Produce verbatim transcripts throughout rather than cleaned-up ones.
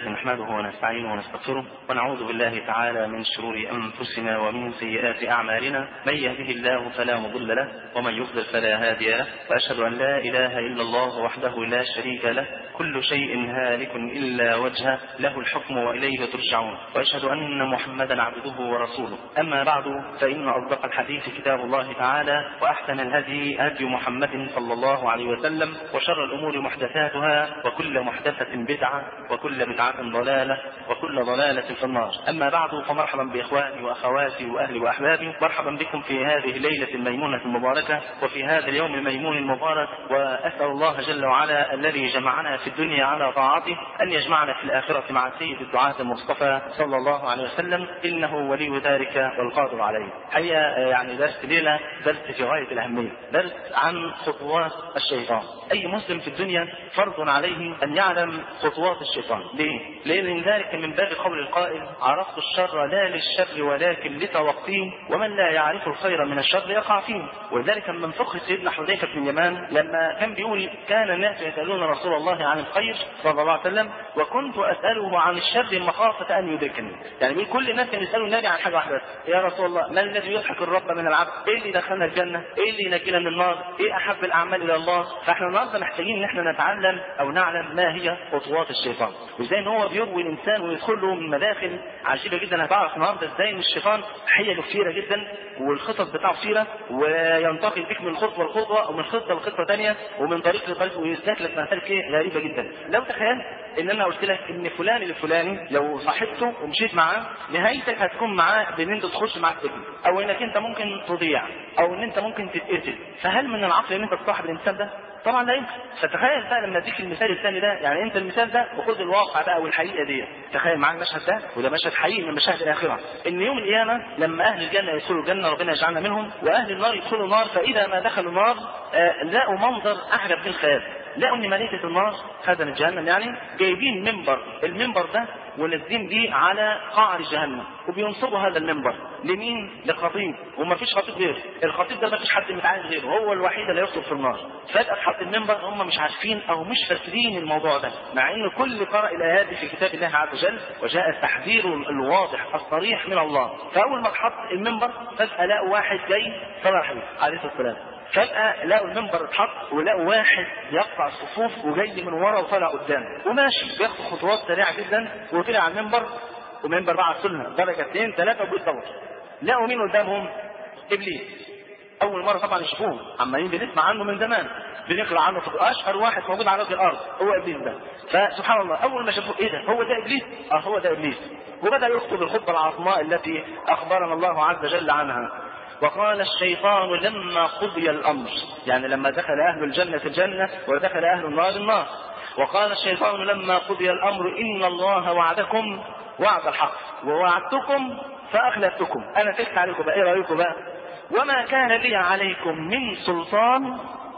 نحمده ونستعينه ونستغفره ونعوذ بالله تعالى من شرور أنفسنا ومن سيئات أعمالنا. من يهده الله فلا مضل له ومن يضلل فلا هادي له، وأشهد أن لا إله إلا الله وحده لا شريك له، كل شيء هالك إلا وجهه، له الحكم وإليه ترجعون، وأشهد أن محمدا عبده ورسوله. أما بعد، فإن أصدق الحديث كتاب الله تعالى، وأحسن الهدي هدي محمد صلى الله عليه وسلم، وشر الأمور محدثاتها، وكل محدثة بدعة، وكل بدعة ضلالة، وكل ضلالة في النار. أما بعد، فمرحبا بإخواني وأخواتي وأهلي وأحبابي، مرحبا بكم في هذه الليلة الميمونة المباركة وفي هذا اليوم الميمون المبارك. وأسأل الله جل وعلا الذي جمعنا في الدنيا على طاعته أن يجمعنا في الآخرة مع سيد الدعاة المصطفى صلى الله عليه وسلم، إنه ولي ذلك والقادر عليه. حقيقة يعني درس ليلة درس في غاية الأهمية، درس عن خطوات الشيطان. أي مسلم في الدنيا فرض عليه أن يعلم خطوات الشيطان. ليه؟ لأن ذلك من باب قول القائل: عرفت الشر لا للشر ولكن لتوقيه، ومن لا يعرف الخير من الشر يقع فيه. ولذلك من فقه سيدنا حذيفة بن اليمان لما كان بيقول: كان الناس يسألون رسول الله عن الخير صلى الله عليه وسلم وكنت أسأله عن الشر مخافة أن يدركني. يعني كل الناس كانوا يسألوا النبي عن حاجة واحدة: يا رسول الله، ما الذي يضحك الرب من العبد؟ إيه اللي دخلنا الجنة؟ إيه اللي ينجينا من النار؟ إيه أحب الأعمال إلى الله؟ فإحنا النهارده محتاجين إن إحنا نتعلم أو نعلم ما هي خطوات الشيطان، وإزاي إن هو بيروي الإنسان ويدخل له من مداخل عجيبة جدا. هتعرف النهارده إزاي إن الشيطان حيله كثيرة جدا والخطط بتاعه كثيرة، وينتقل بك من خطوة لخطوة ومن خطة لخطة ثانية ومن طريق لطريق، ويسلك لك مسالك إيه غريبة جدا. لو تخيلت إن أنا قلت لك إن فلان الفلاني لو صاحبته ومشيت معاه نهايتك هتكون معاه بإن أنت تخش معاه السجن، أو إنك أنت ممكن تضيع، أو إن أنت ممكن تتقتل. فهل من العقل إن أنت تصاحب الإنسان ده؟ طبعا لا يمكن. فتخيل بقى لما اديك المثال الثاني ده، يعني انت المثال ده وخد الواقع بقى والحقيقه دي. تخيل معاك المشهد ده، وده مشهد حقيقي من مشاهد الاخره، ان يوم القيامه لما اهل الجنه يدخلوا الجنه، ربنا يجعلنا منهم، واهل النار يدخلوا النار، فاذا ما دخلوا النار آه لقوا منظر اعجب بالخيال. لقوا ان ملائكه النار خزنة جهنم يعني جايبين منبر، المنبر ده ونازلين بيه على قعر جهنم، وبينصبوا هذا المنبر لمين؟ لخطيب، وما فيش خطيب غيره. الخطيب ده ما فيش حد متعايز غيره، هو الوحيد اللي يخطب في النار. فجأة اتحط المنبر، هم مش عارفين او مش فاكرين الموضوع ده، مع ان كل قرأ الايات في كتاب الله عز وجل وجاء التحذير الواضح الصريح من الله. فاول ما اتحط المنبر فجأة لقوا واحد جاي صلى عليه السلام، فجأة لقوا المنبر اتحط ولقوا واحد يقطع الصفوف وجاي من ورا وطلع قدام وماشي بياخد خطوات سريعة جدا، وطلع على المنبر، والمنبر بعد سنة درجة اثنين ثلاثة وبيتدور. لقوا مين قدامهم؟ إبليس. أول مرة طبعا يشوفوه، عمالين بنسمع عنه من زمان، بنقرأ عنه في أشهر واحد موجود على وجه الأرض هو إبليس ده. فسبحان الله أول ما شافوه: إيه ده؟ هو ده إبليس؟ أه هو ده إبليس. وبدأ يخطب الخطبة العظماء التي أخبرنا الله عز وجل عنها: وقال الشيطان لما قضي الأمر، يعني لما دخل أهل الجنة الجنة ودخل أهل النار النار. وقال الشيطان لما قضي الأمر إن الله وعدكم وعد الحق ووعدتكم فأخلفتكم. أنا تكت عليكم بقى، إيه رأيكم بقى؟ وما كان لي عليكم من سلطان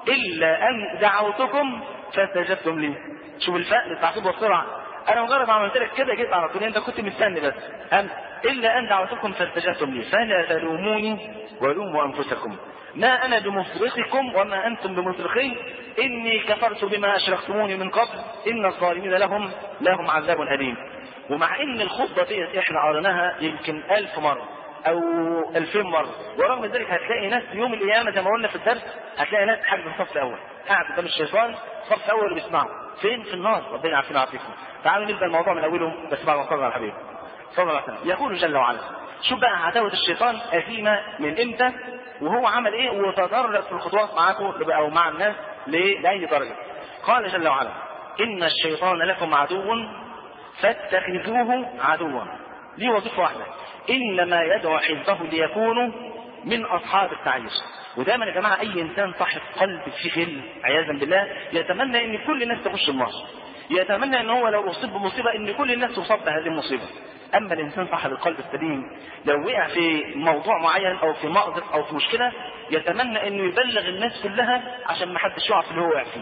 إلا أن دعوتكم فاستجبتم لي. شوف الفأل التعقيب والسرعة. أنا مجرد عملت لك كده جيت على طول، أنت كنت مستني بس. أنت إلا أن دعوتكم فاستجبتم لي فلا تلوموني ولوموا أنفسكم ما أنا بمصرخكم وما أنتم بمصرخي إني كفرت بما أشركتموني من قبل إن الظالمين لهم لهم عذاب أليم. ومع إن الخطبة دي إحنا قرناها يمكن ألف مرة أو ألفين مرة، ورغم ذلك هتلاقي ناس يوم القيامة زي ما قلنا في الدرس، هتلاقي ناس حاجة في الصف الأول قاعد قدام الشيطان صف أول بيسمعوا فين؟ في النار. ربنا يعافينا ويعافيكم. تعالوا نبدأ الموضوع من أوله، بس بعد ما نصلي على الحبيب صلى الله عليه وسلم. يقول جل وعلا: شوف بقى عداوة الشيطان أثيمة من إمتى، وهو عمل إيه، وتدرج في الخطوات معاكم أو مع الناس لأي درجة. قال جل وعلا: إن الشيطان لكم عدو فاتخذوه عدوا. ليه وظيفة واحدة: إنما يدعو حزبه ليكونوا من أصحاب السعير. ودائما يا جماعة أي إنسان صاحب قلب فيه غل عياذا بالله يتمنى إن كل الناس تخش النار، يتمنى ان هو لو اصيب بمصيبه ان كل الناس تصاب بهذه المصيبه. اما الانسان صاحب القلب السليم لو وقع في موضوع معين او في مأزق او في مشكله يتمنى انه يبلغ الناس كلها عشان ما حدش يقع في اللي هو وقع فيه.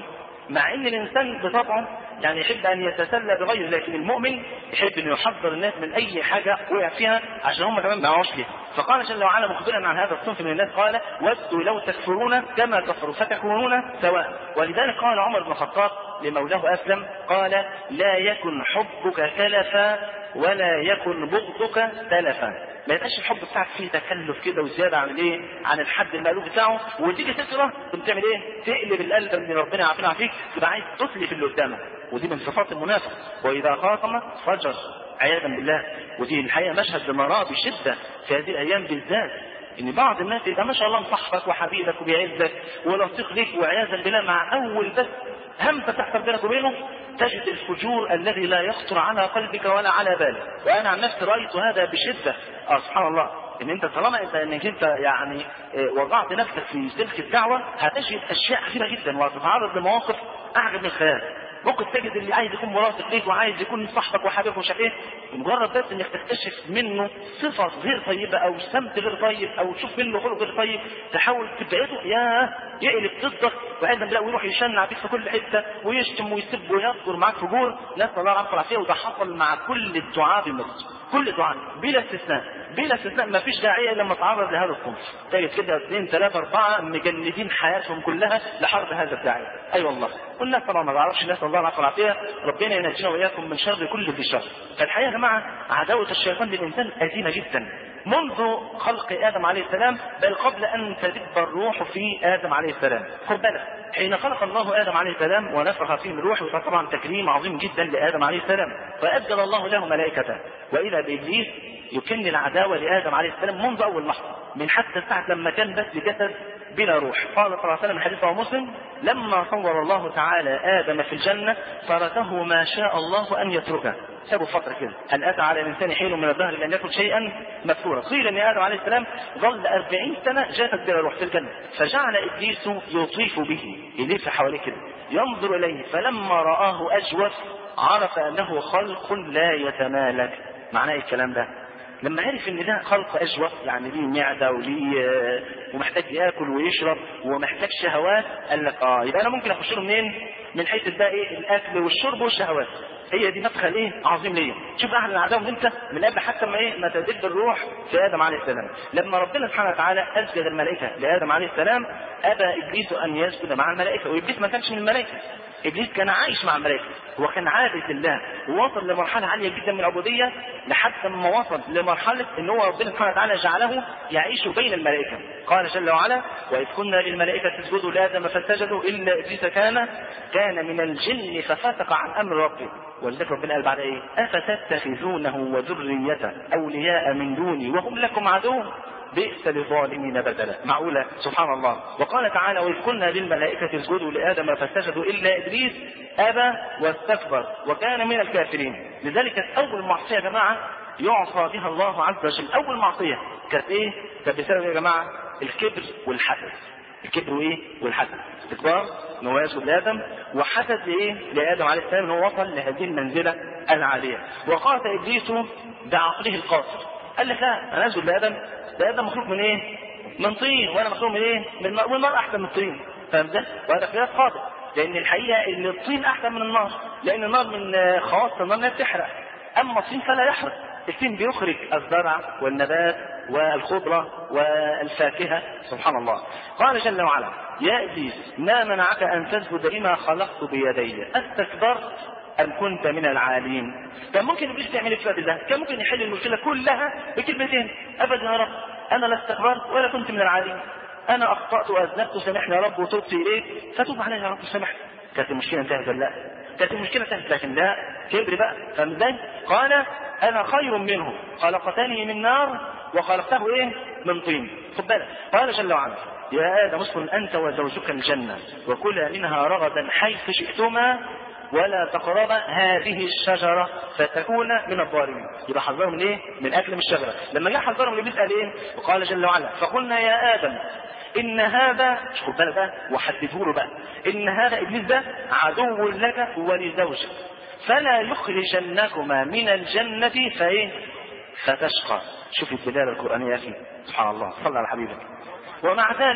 مع ان الانسان بطبعه يعني يحب ان يتسلى بغيره، لكن المؤمن يحب انه يحذر الناس من اي حاجه وقع فيها عشان هم كمان ما يقعوش فيها. فقال جل وعلا مخبرا عن هذا الصنف من الناس قال ودوا لو تكفرون كما كفروا فتكونون سواء. ولذلك قال عمر بن الخطاب لمولاه اسلم قال لا يكن حبك تلفا ولا يكن بغضك تلفا. ما يبقاش الحب بتاعك فيه تكلف كده وزياده عن ايه عن الحد المألوف بتاعه، وتيجي تكره بتعمل ايه؟ تقلب القلب اللي ربنا يعافينا فيك، تبقى عايز تسلي في اللي قدامك، ودي من صفات المنافق. واذا خاصم فجر عياذا بالله. ودي الحقيقه مشهد لمراه بشده في هذه الايام بالذات، ان بعض الناس يبقى ما شاء الله مصاحبك وحبيبك وبيعزك ولطيف ليك، وعياذا بالله مع اول بس همسه تحصل بينك وبينه تجد الفجور الذي لا يخطر على قلبك ولا على بالك. وانا عن نفسي رايت هذا بشده. اه سبحان الله، ان انت طالما انت انك انت يعني وضعت نفسك في سلك الدعوه هتجد اشياء كثيره جدا وتتعرض لمواقف اعجب من الخيال. ممكن تجد اللي عايز يكون مرافق ليك وعايز يكون صاحبك وحبيبك ومش عارف ايه، مجرد بس انك تكتشف منه صفه غير طيبه او سمت غير طيب او تشوف منه خلق غير طيب تحاول تبعده، ياه يقلب ضدك وعندما بالله ويروح يشنع بيك في كل حته ويشتم ويسب ويذكر معاك فجور. نسال الله العافيه والعافيه. وده حصل مع كل الدعاة بمصر، كل الدعاة بلا استثناء بلا استثناء. ما فيش داعيه لما تعرض لهذا الصنف تجد كده اثنين ثلاثه اربعه مجندين حياتهم كلها لحرب هذا الداعيه. اي أيوة والله. والناس طبعا ما تعرفش. نسال الله العافيه والعافيه ربنا ينجينا واياكم من شر كل ذي شر. فالحقيقه يا جماعه عداوه الشيطان للانسان قديمه جدا منذ خلق ادم عليه السلام، بل قبل ان تدب الروح في ادم عليه السلام. خد بالك حين خلق الله ادم عليه السلام ونفخ فيه من الروح، وده طبعا تكريم عظيم جدا لادم عليه السلام، فاجل الله له ملائكته. واذا بابليس يكن العداوه لادم عليه السلام منذ اول لحظه، من حتى ساعه لما كان بس جسد بلا روح. قال صلى الله عليه وسلم حديث رواه مسلم لما صور الله تعالى ادم في الجنه تركه ما شاء الله ان يتركه، سابوا فتره كده. هل اتى على الانسان حين من الدهر لم يكن شيئا مذكورا. قيل ان ادم عليه السلام ظل أربعين سنه جسد بلا روح في الجنه، فجعل ابليس يطيف به يلف حواليه كده ينظر اليه، فلما راه اجوف عرف انه خلق لا يتمالك. معناه الكلام ده لما عرف ان ده خلق اجوف يعني ليه معده وليه ومحتاج ياكل ويشرب ومحتاج شهوات، قال لك اه يبقى انا ممكن اخش له منين؟ من حيث بقى ايه؟ الاكل والشرب والشهوات. هي دي مدخل ايه عظيم ليا. شوف اهل العداوه انت من قبل حتى ما ايه ما تدب الروح في ادم عليه السلام. لما ربنا سبحانه وتعالى اسجد الملائكه لادم عليه السلام ابى ابليس ان يسجد مع الملائكه، وابليس ما كانش من الملائكه. ابليس كان عايش مع الملائكه وكان عابد لله ووصل لمرحله عاليه جدا من العبوديه لحتى ما وصل لمرحله ان هو ربنا سبحانه وتعالى جعله يعيش بين الملائكه. قال جل وعلا واذ قلنا للملائكه اسجدوا لادم فسجدوا الا ابليس كان كان من الجن ففسق عن امر ربه. ولذلك ربنا قال بعد ايه؟ افتتخذونه وذريته اولياء من دوني وهم لكم عدو بئس للظالمين بدلا. معقولة؟ سبحان الله. وقال تعالى واذ قلنا للملائكة اسجدوا لآدم فسجدوا إلا إبليس أبى واستكبر وكان من الكافرين. لذلك أول معصية يا جماعة يعصى بها الله عز وجل، أول معصية كانت إيه؟ كانت بسبب يا جماعة الكبر والحسد. الكبر وإيه؟ والحسد. استكبار إن هو يسجد لآدم، وحسد لإيه؟ لآدم عليه السلام إن هو وصل لهذه المنزلة العالية. وقاتل إبليس بعقله القاصر قال لك لا أنا أسجد لآدم، ده ادم مخلوق من ايه؟ من طين، وانا مخلوق من ايه؟ من نار، والنار احسن من الطين. فاهم ده؟ وهذا قياس خاطئ، لان الحقيقه ان الطين احسن من النار، لان النار من خواص النار انها بتحرق، اما الطين فلا يحرق. الطين بيخرج الزرع والنبات والخضره والفاكهه. سبحان الله. قال جل وعلا يا ابليس ما منعك ان تسجد لما خلقت بيدي استكبرت أم كنت من العالين؟ كان ممكن ابليس يعمل في ده، كان ممكن يحل المشكله كلها بكلمتين ابدا يا رب انا لا استكبرت ولا كنت من العالين، انا اخطات واذنبت سامحني يا رب وتوبت اليك فتوب علي يا رب وسامحني. كانت المشكله انتهت ولا لا؟ كانت المشكله انتهت، لكن لا كبر بقى. فاهم ازاي؟ قال انا خير منه خلقتني من نار وخلقته ايه؟ من طين. خد بالك قال جل وعلا يا ادم اسكن انت وزوجك الجنه وكلا منها رغدا حيث شئتما ولا تقربا هذه الشجرة فتكون من الظالمين. يبقى حذرهم من ايه؟ من اكل من الشجرة. لما جاء حذرهم ابليس قال ايه؟ وقال جل وعلا فقلنا يا ادم ان هذا، خد بالك بقى وحدده له بقى، ان هذا ابليس ده عدو لك ولزوجك فلا يخرجنكما من الجنة فايه؟ فتشقى. شوف الدلالة القرآنية يا اخي سبحان الله. صلى على حبيبك. ومع ذلك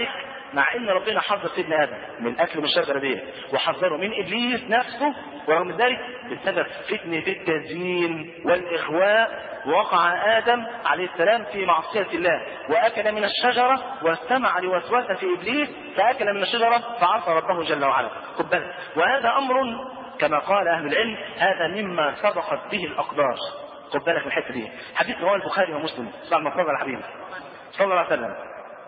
مع ان ربنا حذر سيدنا ادم من الاكل من الشجره دي وحذره من ابليس نفسه، ورغم ذلك بسبب فتنه التزيين والاغواء وقع ادم عليه السلام في معصيه الله واكل من الشجره واستمع لوسوسه ابليس فاكل من الشجره فعصى ربه جل وعلا. خد بالك، وهذا امر كما قال اهل العلم هذا مما سبقت به الاقدار. خد بالك من الحته دي. حديث رواه البخاري ومسلم بعد ما صلى على الحبيب صلى الله عليه وسلم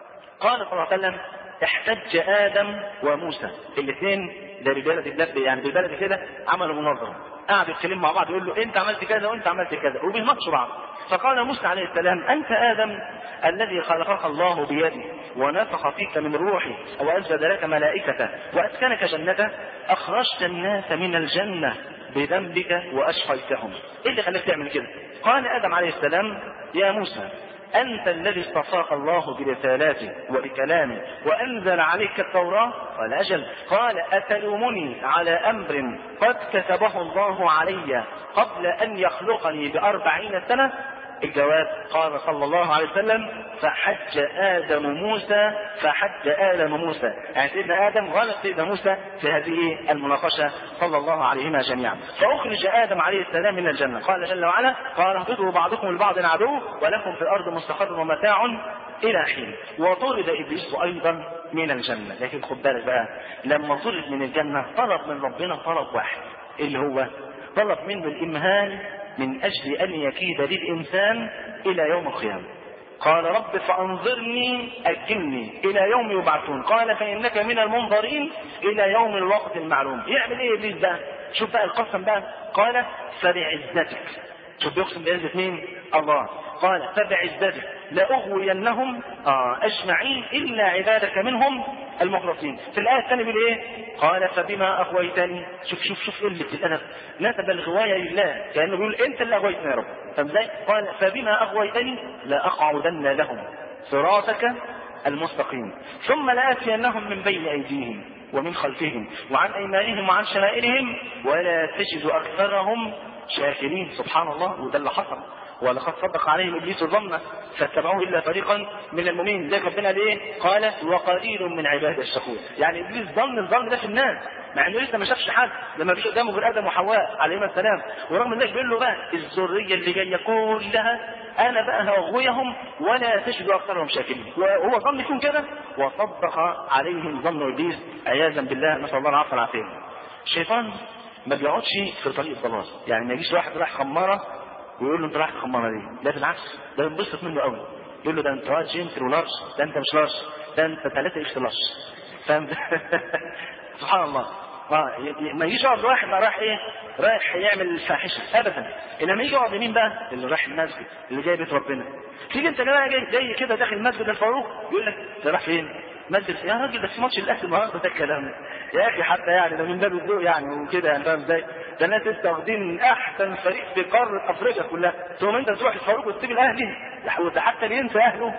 قال صلى الله عليه وسلم احتج ادم وموسى الاثنين ده ببلد يعني ببلد كده عملوا مناظره، قعدوا يتكلموا مع بعض يقول له انت عملت كذا وانت عملت كذا وبيناقشوا بعض. فقال موسى عليه السلام انت ادم الذي خلقك الله بيده ونفخ فيك من روحي واسجد لك ملائكته واسكنك جنته اخرجت الناس من الجنه بذنبك واشقيتهم. ايه اللي خلاك تعمل كده؟ قال ادم عليه السلام يا موسى أنت الذي اصطفاك الله برسالاته وبكلامه وأنزل عليك التوراة. قال أجل. قال أتلومني على أمر قد كتبه الله علي قبل أن يخلقني بأربعين سنة؟ الجواب قال صلى الله عليه وسلم فحج آدم موسى فحج آدم موسى، يعني سيدنا آدم غلط سيدنا موسى في هذه المناقشة صلى الله عليهما جميعا. فأخرج آدم عليه السلام من الجنة. قال جل وعلا قال اهبطوا بعضكم لبعض عدو ولكم في الأرض مستقر ومتاع إلى حين. وطرد إبليس أيضا من الجنة. لكن خد بالك بقى، لما طرد من الجنة طلب من ربنا طلب واحد اللي هو طلب منه الإمهال من أجل أن يكيد للإنسان إلى يوم القيامة. قال رب فأنظرني أجلني إلى يوم يبعثون. قال فإنك من المنظرين إلى يوم الوقت المعلوم. يعمل إيه إبليس بقى؟ شوف بقى القسم بقى. قال فبعزتك، شوف بيقسم بعزة مين؟ الله. قال فبعزتك لأغوينهم آه أجمعين إلا عبادك منهم المخلصين. في الآية الثانية بيقول إيه؟ قال فبما أغويتني. شوف شوف شوف قلة الأدب، نسب الغواية لله كأنه بيقول أنت اللي أغويتني يا رب. فازاي؟ قال فبما أغويتني لأقعدن لهم صراطك المستقيم ثم لآتينهم من بين أيديهم ومن خلفهم وعن أيمانهم وعن شمائلهم ولا تجد أكثرهم شاكرين. سبحان الله، وده اللي حصل. ولقد صدق عليهم ابليس الظن فاتبعوه الا فريقا من المؤمنين. زي ربنا ليه؟ قال وقليل من عباد الشكور. يعني ابليس ظن الظن ده في الناس مع انه لسه ما شافش حد، لما فيش قدامه غير ادم وحواء عليهما السلام، ورغم ذلك بيقول له بقى الذريه اللي جايه كلها انا بقى هغويهم ولا تجد اكثرهم شاكرين. وهو ظن يكون كده وصدق عليهم ظن ابليس عياذا بالله، نسال الله العافيه والعافيه. الشيطان ما بيقعدش في طريق الضلال، يعني ما يجيش واحد رايح خماره ويقول له انت رايح الخماره دي، لا بالعكس ده ينبسط منه قوي، يقول له ده انت رايح جنتر ولارج، ده انت مش لارج، ده انت ثلاثه اكس لارج. فاهم؟ سبحان الله. ما يجيش يقعد واحد بقى رايح ايه؟ رايح يعمل الفاحشه ابدا. انما يجي يقعد مين بقى؟ اللي رايح المسجد، اللي جاي بيت ربنا. تيجي انت جاي جاي, جاي كده داخل مسجد الفاروق يقول لك انت رايح فين؟ مسجد يا راجل ده في ماتش الاهلي النهارده، ده الكلام يا اخي حتى يعني ده من باب الذوق يعني وكده، يعني فاهم ازاي؟ ده الناس لسه واخدين احسن فريق في قاره افريقيا كلها، ثم انت تروح الفاروق وتسيب الاهلي وده حتى بينسى اهله.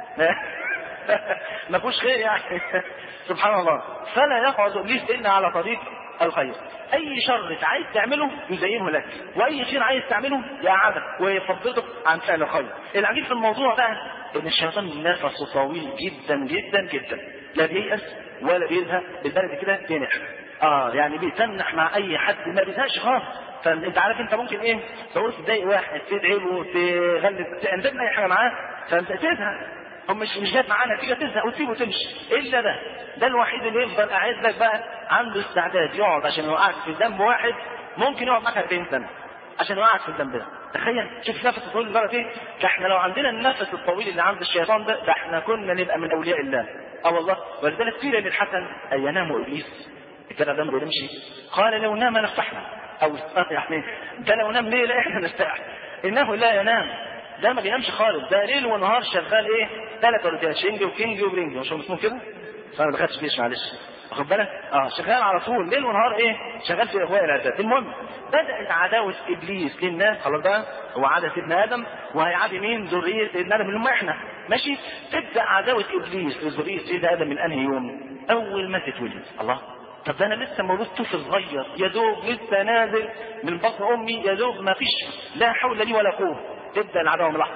ما فيهوش خير يعني. سبحان الله. فلا يقعد ابليس الا على طريق الخير. اي شر عايز تعمله يزينه لك، واي خير عايز تعمله يقعدك ويفضلك عن فعل الخير. العجيب في الموضوع بقى ان الشيطان نفسه طويل جدا جدا جدا، لا بييأس ولا بيزهق، بالبلد كده بينح. اه يعني بيتنح مع اي حد، ما بيزهقش خالص. فانت عارف انت ممكن ايه تقول تضايق واحد تدعي له تغلب تعمل اي حاجه معاه فانت تزهق، هم مش مش جايب معانا نتيجه تزهق وتسيبه وتمشي. الا ده ده الوحيد اللي يفضل قاعد لك بقى عنده استعداد يقعد عشان يوقعك في ذنب واحد، ممكن يقعد معاك أربعين سنه عشان يوقعك في الذنب ده. تخيل شوف نفس الطويل لدرجه ايه؟ ده احنا لو عندنا النفس الطويل اللي عند الشيطان ده ده احنا كنا نبقى من اولياء الله. اه والله. ولذلك قيل للحسن ان ينام ابليس كده دمه يمشي، قال لو نام نفتحنا او يعني ده لو نام ليه؟ لا احنا نستحي. انه لا ينام، ده ما بينامش خالص، ده ليل ونهار شغال ايه؟ ثلاث ولدات شنج وكينج وبرينج، مش اسمه كده؟ فانا ما دخلتش فيش معلش. واخد بالك؟ اه شغال على طول ليل ونهار ايه؟ شغال في اغواء العباد. المهم بدات عداوه ابليس للناس، خلاص بقى هو عدا سيدنا ادم وهيعادي مين؟ ذريه سيدنا ادم اللي هم احنا، ماشي؟ تبدا عداوه ابليس لذريه سيدنا ادم من انهي يوم؟ اول ما تتولد. الله، طب ده انا لسه مولود طفل صغير يا دوب لسه نازل من بطن امي يا دوب ما فيش لا حول لي ولا قوه، تبدا العداوه من اللحظه دي.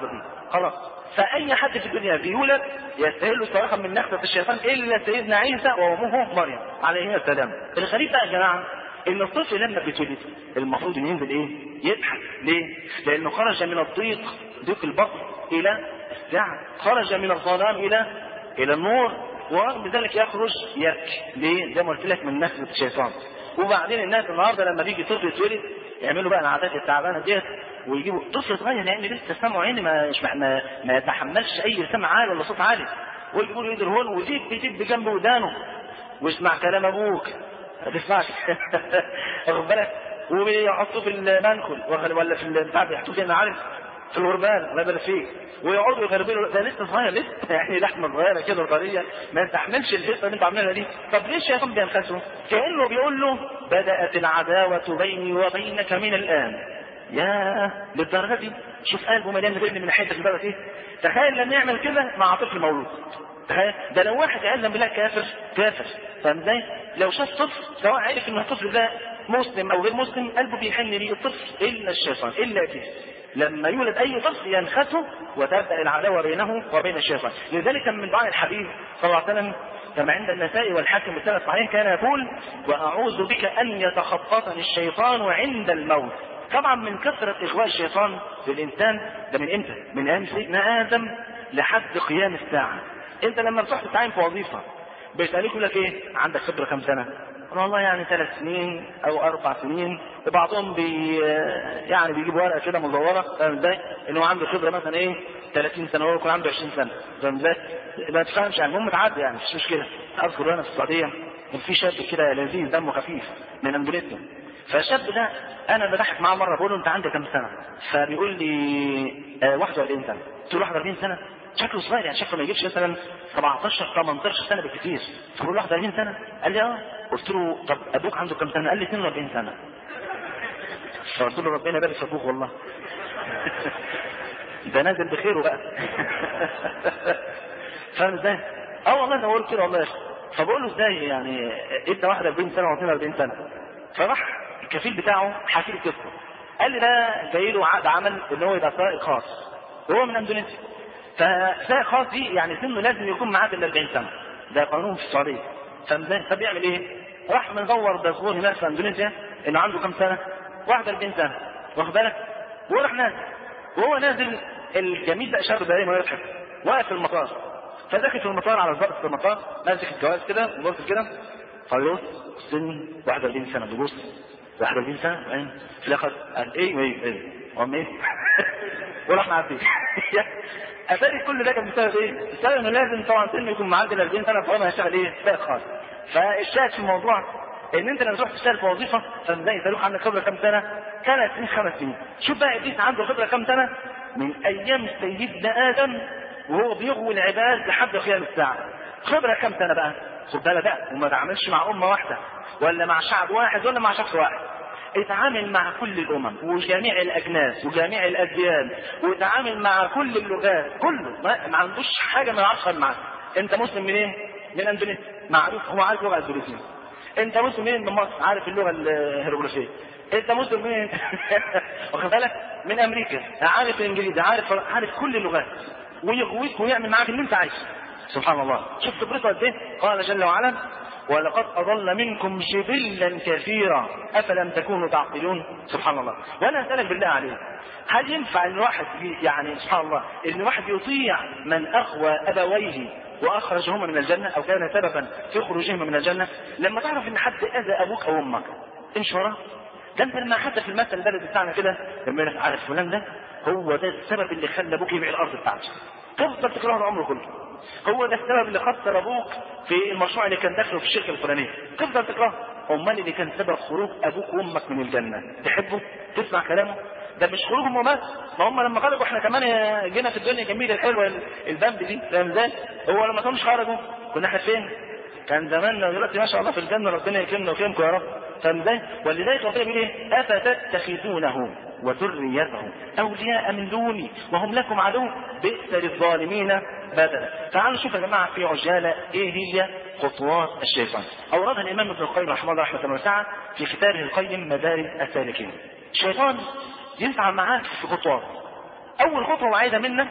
خلاص. فأي حد في الدنيا بيولد يستاهل صراحة من نخبة الشيطان إلا سيدنا عيسى وأمه مريم عليه السلام. الغريب بقى يا جماعة إن الطفل لما بيتولد المفروض إن ينزل إيه؟ يضحك. ليه؟ لأنه خرج من الضيق، ضيق البطن، إلى السعة، خرج من الظلام إلى إلى النور، ورغم ذلك يخرج يبكي. ليه؟ زي ما قلت لك من نخبة الشيطان. وبعدين الناس النهارده لما بيجي طفل يتولد يعملوا بقى العادات التعبانه ديت ويجيبوا طفل صغير يعني لسه سمعه عيني ما ما, ما يتحملش اي سمع عالي ولا صوت عالي، ويجيبوا له يدرهون ويدب يدب بجنب ودانه ويسمع كلام ابوك ما تسمعش واخد بالك، ويحطوه في المنخل ولا في البتاع بيحطوه زي ما عارف في الغربال الله يبارك فيك، ويقعدوا يغربلوا ده لسه صغير لسه يعني لحمه صغيره كده طريه ما يستحملش الهيصه اللي انتوا عاملينها دي. طب ليه الشيطان بينخسه؟ كانه بيقول له بدات العداوه بيني وبينك من الان. يا للدرجه دي؟ شوف قلبه مليان غل من حته البلد ايه. تخيل لما يعمل كده مع طفل مولود، تخيل ده لو واحد يعلم بالله كافر كافر، فاهم ازاي؟ لو شاف طفل سواء عرف ان الطفل ده مسلم او غير مسلم قلبه بيحن ليه الطفل الا الشيطان الا كده. لما يولد اي طفل ينخسه وتبدا العداوه بينه وبين الشيطان. لذلك من دعاء الحبيب صلى الله عليه وسلم كما عند النسائي والحاكم بالسند الصحيح كان يقول واعوذ بك ان يتخطفني الشيطان عند الموت. طبعا من كثره اغواء الشيطان للانسان ده من امتى؟ من ايام سيدنا ادم لحد قيام الساعه. انت لما بتروح تتعين في وظيفه بيسالوك يقول لك ايه؟ عندك خبره كام سنه؟ والله يعني ثلاث سنين او اربع سنين. بعضهم بي يعني بيجيب ورقه كده مزوره فاهم ازاي؟ انه عنده خبره مثلا ايه؟ ثلاثين سنه وهو يكون عنده عشرين سنه فاهم ازاي؟ ما تفهمش يعني المهم تعدي يعني مش مشكله. اذكر انا في السعوديه كان في شاب كده لذيذ دمه خفيف من اندونيسيا. فالشاب ده انا بضحك معاه مره بقول له انت عندك كام سنه؟ فبيقول لي آه واحد وأربعين سنه. قلت له واحد وأربعين سنه؟ شكله صغير يعني شكله ما يجيبش مثلا سبعتاشر ثمانية عشر سنه بالكثير. فبقول له واحد وأربعين سنه؟ قال لي اه. قلت له طب ابوك عنده كام سنه؟ قال لي اثنين وأربعين سنه. فقلت له ربنا يبارك في ابوك والله ده نازل بخيره بقى فاهم ازاي؟ اه والله انا بقول كده والله. فبقول له ازاي يعني انت واحد وأربعين سنه واثنين وأربعين سنه؟ فراح الكفيل بتاعه حكي لي قصه. قال لي ده جاي له عقد عمل ان هو يبقى سائق خاص وهو من اندونيسيا. فسائق خاص دي يعني سنه لازم يكون معاه ال أربعين سنه، ده قانون في السعوديه. فاهم ازاي؟ فبيعمل ايه؟ راح مدور دكتور هناك في اندونيسيا انه عنده كام سنه؟ واحد وأربعين سنه واخد بالك؟ وراح نازل وهو نازل الجميل ده شاب دايما يضحك واقف في المطار. فداخل في المطار على الضابط في المطار ماسك الجواز كده وبص كده فيبص سن واحد وأربعين سنه بيبص واحد وأربعين سنه بعدين في الاخر قال ايه ايه ايه قام ايه وراح معدي اتاري كل ده كان بسبب ايه؟ بسبب انه لازم طبعا سنه يكون معدي أربعين سنه فهو هيشتغل ايه؟ سائق خاص. فالشاهد في الموضوع ان انت لما تروح تشتغل في وظيفه فازاي يسالوك عندك خبره كام سنه؟ ثلاث سنين خمس سنين. شوف بقى ابليس عنده خبره كام سنه؟ من ايام سيدنا ادم وهو بيغوي العباد لحد قيام الساعه. خبره كام سنه بقى؟ خد بالك بقى وما تعاملش مع امه واحده ولا مع شعب واحد ولا مع شخص واحد. اتعامل مع كل الامم وجميع الاجناس وجميع الاديان وتعامل مع كل اللغات كله ما, ما عندوش حاجه ما يعرفش معاك. انت مسلم من ايه؟ من اندونيسيا معروف هو عارف لغه اندونيسيه. انت مسلم منين؟ من مصر عارف اللغه الهيروغليفيه. انت مسلم منين؟ واخد بالك؟ من امريكا عارف الانجليزي عارف عارف كل اللغات ويغويك ويعمل معاك اللي انت عايزه. سبحان الله. شوف خبرته قد ايه؟ قال جل وعلا ولقد اضل منكم جبلا كثيرا افلم تكونوا تعقلون. سبحان الله. وانا اسالك بالله عليك هل ينفع ان الواحد يعني سبحان الله ان الواحد يطيع من اغوى ابويه واخرجهما من الجنه او كان سببا في خروجهما من الجنه؟ لما تعرف ان حد اذى ابوك او امك امشي وراه. ده انت لما حتى في المثل البلد بتاعنا كده لما يقول لك عارف فلان ده هو ده السبب اللي خلى ابوك يبيع الارض بتاعته تفضل تكرهه عمره كله. هو ده السبب اللي خسر ابوك في المشروع اللي كان داخله في الشركه الفلانيه تفضل تكرهه. امال اللي كان سبب خروج ابوك وامك من الجنه تحبه؟ تسمع كلامه؟ ده مش خروجهم هم بس، ما هم لما خرجوا احنا كمان جينا في الدنيا الجميله الحلوه البامب دي فاهم ازاي؟ هو لما كانوش خرجوا كنا احنا فين؟ كان زماننا دلوقتي ما شاء الله في الجنه ربنا يكرمنا ويكرمكم يا رب فاهم ازاي؟ ولذلك ربنا بيقول ايه؟ افتتخذونه وذريته اولياء من دوني وهم لكم عدو بئس للظالمين بدلا. تعالوا نشوف يا جماعه في عجاله ايه هي خطوات الشيطان. اوردها الامام ابن القيم رحمه الله رحمه واسعه في كتابه القيم مدارج السالكين. الشيطان يسعى معاك في خطوات. اول خطوه وعايزه منك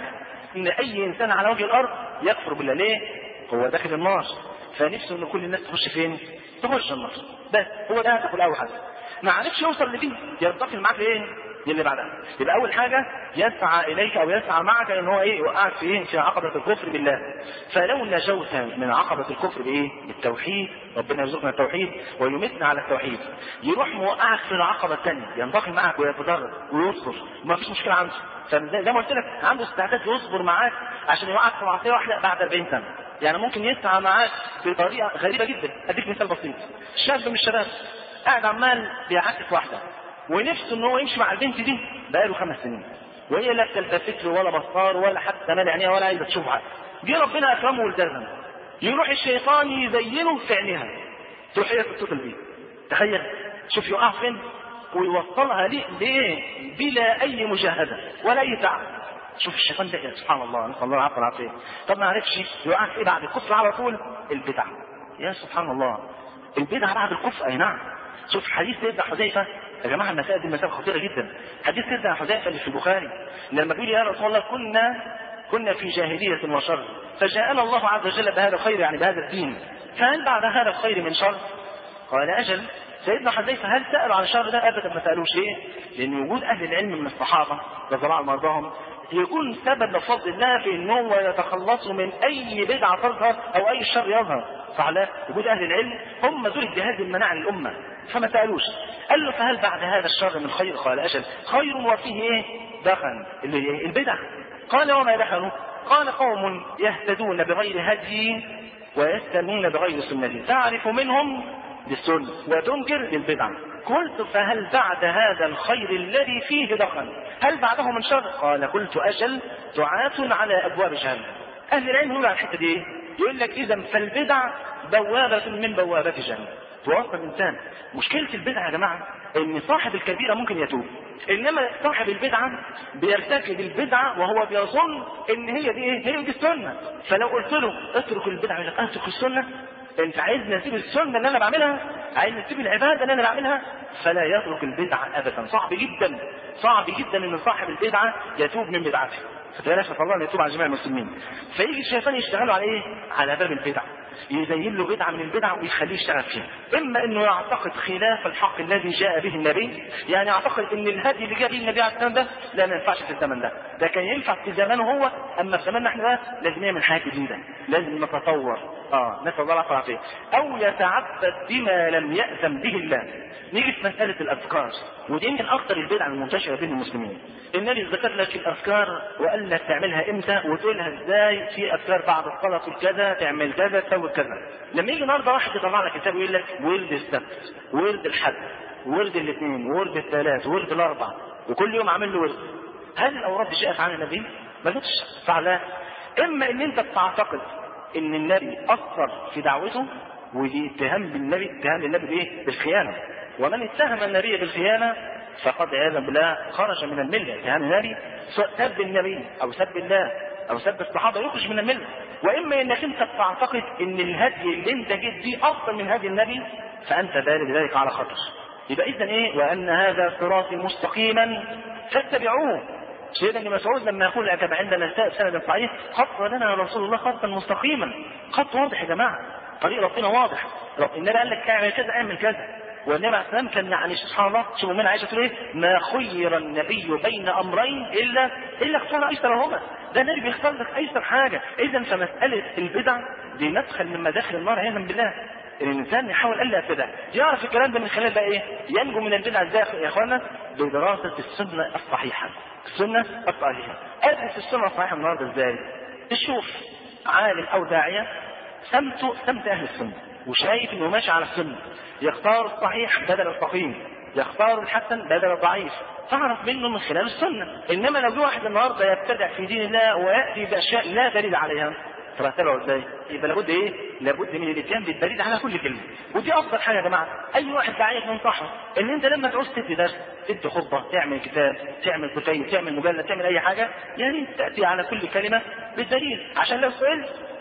ان اي انسان على وجه الارض يكفر بالله. ليه؟ هو داخل النار، فنفسه ان كل الناس تخش فين؟ تخش النار. بس هو ده هتاكل اول حاجه. ما عرفش يوصل لدي، ينتقل معاك لايه؟ اللي بعدها. يبقى اول حاجه يسعى اليك او يسعى معك ان هو ايه؟ يوقعك في ايه؟ في عقبه الكفر بالله. فلو نجوت من عقبه الكفر بايه؟ بالتوحيد، ربنا يرزقنا التوحيد ويمتنا على التوحيد، يروح موقعك في العقبه الثانيه، ينتقل معك ويتدرج ويصبر، ما فيش مشكله عنده. فزي ما قلت لك عنده استعداد يصبر معاك عشان يوقعك في معصيه واحده بعد أربعين سنه. يعني ممكن يسعى معاك بطريقه غريبه جدا. اديك مثال بسيط. شاب من الشباب قاعد عمال بيعكس واحده ونفسه ان هو يمشي مع البنت دي بقاله خمس سنين، وهي لا تلتفت له ولا بصار ولا حتى مال عينيها ولا عايزه تشوفها. جه ربنا اكرمه والتزم، يروح الشيطان يزينه في عينيها، تروح هي تتصل بيه. تخيل، شوف يقع فين ويوصلها ليه بايه؟ بلا اي مجاهده ولا اي تعب. شوف الشيطان ده، سبحان الله، نسال الله العافيه والعافيه. طب ما عرفش يوقعك ايه بعد الكفر على طول؟ البدع. يا سبحان الله، البدع بعد الكفر. اي نعم. شوف حديث سيدنا حذيفه، يا جماعه المسائل دي مسائل خطيره جدا. حديث سيدنا حذيفه اللي في البخاري لما بيقول يا رسول الله كنا كنا في جاهليه وشر، فجاءنا الله عز وجل بهذا الخير، يعني بهذا الدين، فهل بعد هذا الخير من شر؟ قال اجل. سيدنا حذيفه هل سالوا عن الشر ده؟ ابدا ما سالوش. ليه؟ لان وجود اهل العلم من الصحابه رضي الله عنهم وارضاهم يكون سبب بفضل الله في ان هو يتخلصوا من اي بدعه تظهر او اي شر يظهر. صح؟ لا، وجود اهل العلم هم ذو الجهاز المناع للامه، فما سالوش. قال له فهل بعد هذا الشر من خير؟ قال اجل. خير وفيه ايه؟ دخن، اللي ايه؟ البدع. قال وما دخنوا؟ قال قوم يهتدون بغير هدي ويستنون بغير سنتي، تعرف منهم بالسنه وتنكر بالبدع. قلت فهل بعد هذا الخير الذي فيه دخن هل بعده من شر؟ قال قلت اجل، دعاة على ابواب جهنم. اهل العلم يقول على الحته دي، يقول لك اذا فالبدع بوابه من بوابات جهنم، توصل الانسان. مشكله البدعه يا جماعه ان صاحب الكبيره ممكن يتوب، انما صاحب البدعه بيرتكب البدعه وهو بيظن ان هي دي ايه؟ هي دي السنه. فلو قلت له اترك البدعه يقول لك اترك السنه؟ انت عايزني اسيب السنه اللي انا بعملها؟ عايزني اسيب العباده اللي انا بعملها؟ فلا يترك البدعه ابدا. صعب جدا صعب جدا ان صاحب البدعه يتوب من بدعته. فتلاش الله ان يتوب على جميع المسلمين. فيجي الشيطان يشتغلوا على ايه؟ على باب البدع، يزين له بدعه من البدع ويخليه يشتغل فيها. اما انه يعتقد خلاف الحق الذي جاء به النبي، يعني يعتقد ان الهدي اللي جاء به النبي عليه السلام ده لا ما ينفعش في الزمن ده، ده كان ينفع في زمانه هو، اما في زماننا احنا ده لازم نعمل حاجه جديده، لازم نتطور. اه نسال الله العافيه والعافيه. او يتعبد بما لم يأذن به الله. نيجي في مساله الاذكار، ودي يمكن اكثر البدع المنتشره بين المسلمين. النبي ذكر لك الاذكار وقال لك تعملها امتى وتقولها ازاي. في اذكار بعد الصلاه تقول كذا، تعمل كذا، تسوي كذا. لما يجي النهارده واحد يطلع لك كتاب ويقول لك ورد السبت، ورد الحد، ورد الاثنين، ورد الثلاث، ورد الاربع، وكل يوم عامل له ورد، هل الاوراد دي جاءت عن النبي؟ ما جاتش. فعلا اما ان انت تعتقد ان النبي اثر في دعوته، ودي اتهام بالنبي، اتهام للنبي بايه؟ بالخيانه. ومن اتهم النبي بالخيانه فقد عياذا بالله خرج من المله. اتهام النبي سب النبي او سب الله او سب الصحابه يخرج من المله. واما انك انت تعتقد ان الهدي اللي انت جيت بيه افضل من هدي النبي، فانت بارد ذلك على خطر. يبقى اذا ايه؟ وان هذا صراطي مستقيما فاتبعوه. سيدنا ابن مسعود لما يقول كما عندنا سند صحيح خط لنا رسول الله خطا مستقيما، خط واضح يا جماعه، طريق ربنا واضح. النبي قال لك اعمل كذا اعمل كذا. والنبي عليه السلام كان يعني سبحان الله، شوفوا من عائشه تقول ايه؟ ما خير النبي بين امرين الا الا اختار ايسرهما. ده النبي بيختار لك ايسر حاجه. اذا فمساله البدع دي مدخل من مداخل النار عياذا بالله. الانسان يحاول الا يبتدع، يعرف الكلام ده من خلال بقى ايه؟ ينجو من البدع ازاي يا اخوانا؟ بدراسه السنه الصحيحه. السنه الصحيحه. ادرس السنه الصحيحه النهارده ازاي؟ تشوف عالم او داعيه سمته سمت اهل السنه وشايف انه ماشي على السنه، يختار الصحيح بدل السقيم، يختار الحسن بدل الضعيف، تعرف منه من خلال السنه. انما لو جه واحد النهارده يبتدع في دين الله وياتي باشياء لا دليل عليها، ترتبه ازاي؟ يبقى لابد ايه؟ لابد من الاتيان بالدليل على كل كلمه. ودي افضل حاجه يا جماعه. اي واحد داعيه ينصحه ان انت لما تعوز تدي درس، تدي خطبه، تعمل كتاب، تعمل كتيب، تعمل مجلد، تعمل اي حاجه، يعني تاتي على كل كلمه بالدليل، عشان لو سئلت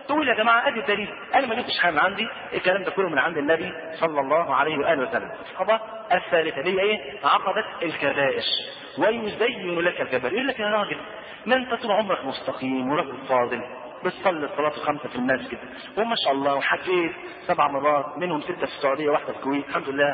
تقول يا جماعه ادي الدليل، انا ما جبتش حاجه من عندي، الكلام ده كله من عند النبي صلى الله عليه واله وسلم. العقبه الثالثه اللي هي ايه؟ عقبه الكبائر. ويزين لك الكبائر، يقول لك يا راجل ما انت طول عمرك مستقيم ورجل فاضل، بتصلي الصلاه الخمسه في المسجد وما شاء الله، وحكيت سبع مرات منهم سته في السعوديه واحده في الكويت الحمد لله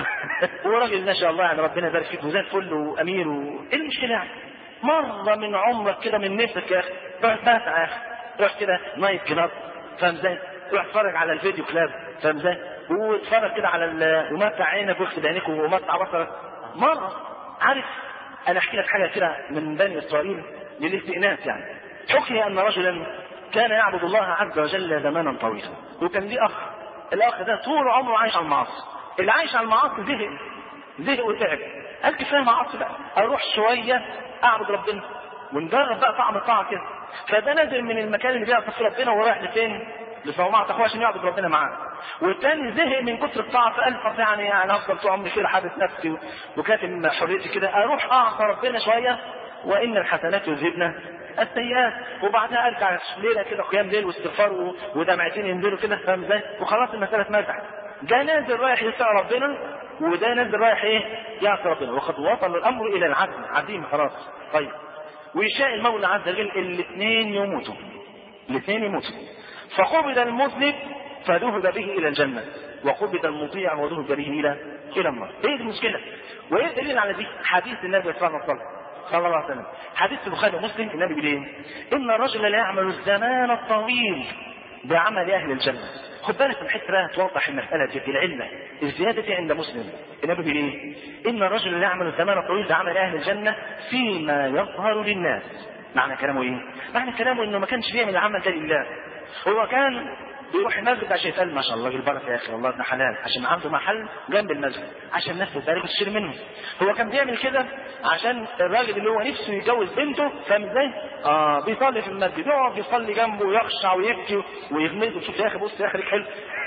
وراجل ما شاء الله يعني ربنا يبارك فيك وزي الفل وامير و... ايه المشكله يعني؟ مره من عمرك كده من نفسك يا اخي روح باتع يا اخي، روح كده نايت كلاب، فاهم ازاي؟ روح اتفرج على الفيديو كلاب، فاهم ازاي؟ واتفرج كده على ال... ومتع عينك واغسل عينيك ومتع بصرك مره. عارف انا احكي لك حاجه كده من بني اسرائيل للاستئناس يعني. حكي ان رجلا كان يعبد الله عز وجل زمانا طويلا، وكان ليه اخ، الاخ ده طول عمره عايش على المعاصي، اللي عايش على المعاصي زهق زهق وتعب، قال كفايه معاصي بقى، اروح شويه اعبد ربنا ونجرب بقى طعم الطاعه كده. فده نازل من المكان اللي بيعبد فيه ربنا ورايح لفين؟ لصومعة اخوه عشان يعبد ربنا معاه. والتاني زهق من كتر الطاعه فقال طب يعني انا هفضل طول عمري كده حابس نفسي وكاتم حريتي كده، اروح اعصى ربنا شويه وان الحسنات يذهبن السيئات، وبعدها ارجع ليله كده قيام ليل واستغفار ودمعتين ينزلوا كده، فاهم ازاي؟ وخلاص المساله اتمسحت. ده نازل رايح يطيع ربنا وده نازل رايح ايه؟ يعصي ربنا، وقد وصل الامر الى العدل عديم خلاص. طيب ويشاء المولى عز وجل الاثنين يموتوا، الاثنين يموتوا، فقبض المذنب فذهب به الى الجنه، وقبض المطيع وذهب به الى الى النار. ايه المشكله؟ وايه الدليل على دي؟ حديث النبي صلى الله عليه وسلم صلى الله عليه وسلم، حديث البخاري ومسلم، النبي بيقول ايه؟ ان الرجل لا يعمل الزمان الطويل بعمل اهل الجنه. خد بالك من الحته بقى توضح المساله دي، العله الزياده عند مسلم. النبي بيقول ايه؟ ان الرجل لا يعمل الزمان الطويل بعمل اهل الجنه فيما يظهر للناس. معنى كلامه ايه؟ معنى كلامه انه ما كانش بيعمل العمل ده لله، هو كان بيروح المسجد عشان يتقال ما شاء الله البركه يا اخي والله ابن حلال، عشان عنده محل جنب المسجد عشان الناس تتبارك وتشتري منه. هو كان بيعمل كده عشان الراجل اللي هو نفسه يتجوز بنته، فاهم ازاي؟ اه بيصلي في المسجد، يقعد يصلي جنبه ويخشع ويبكي ويغمز وشوف يا اخي بص يا اخي حلو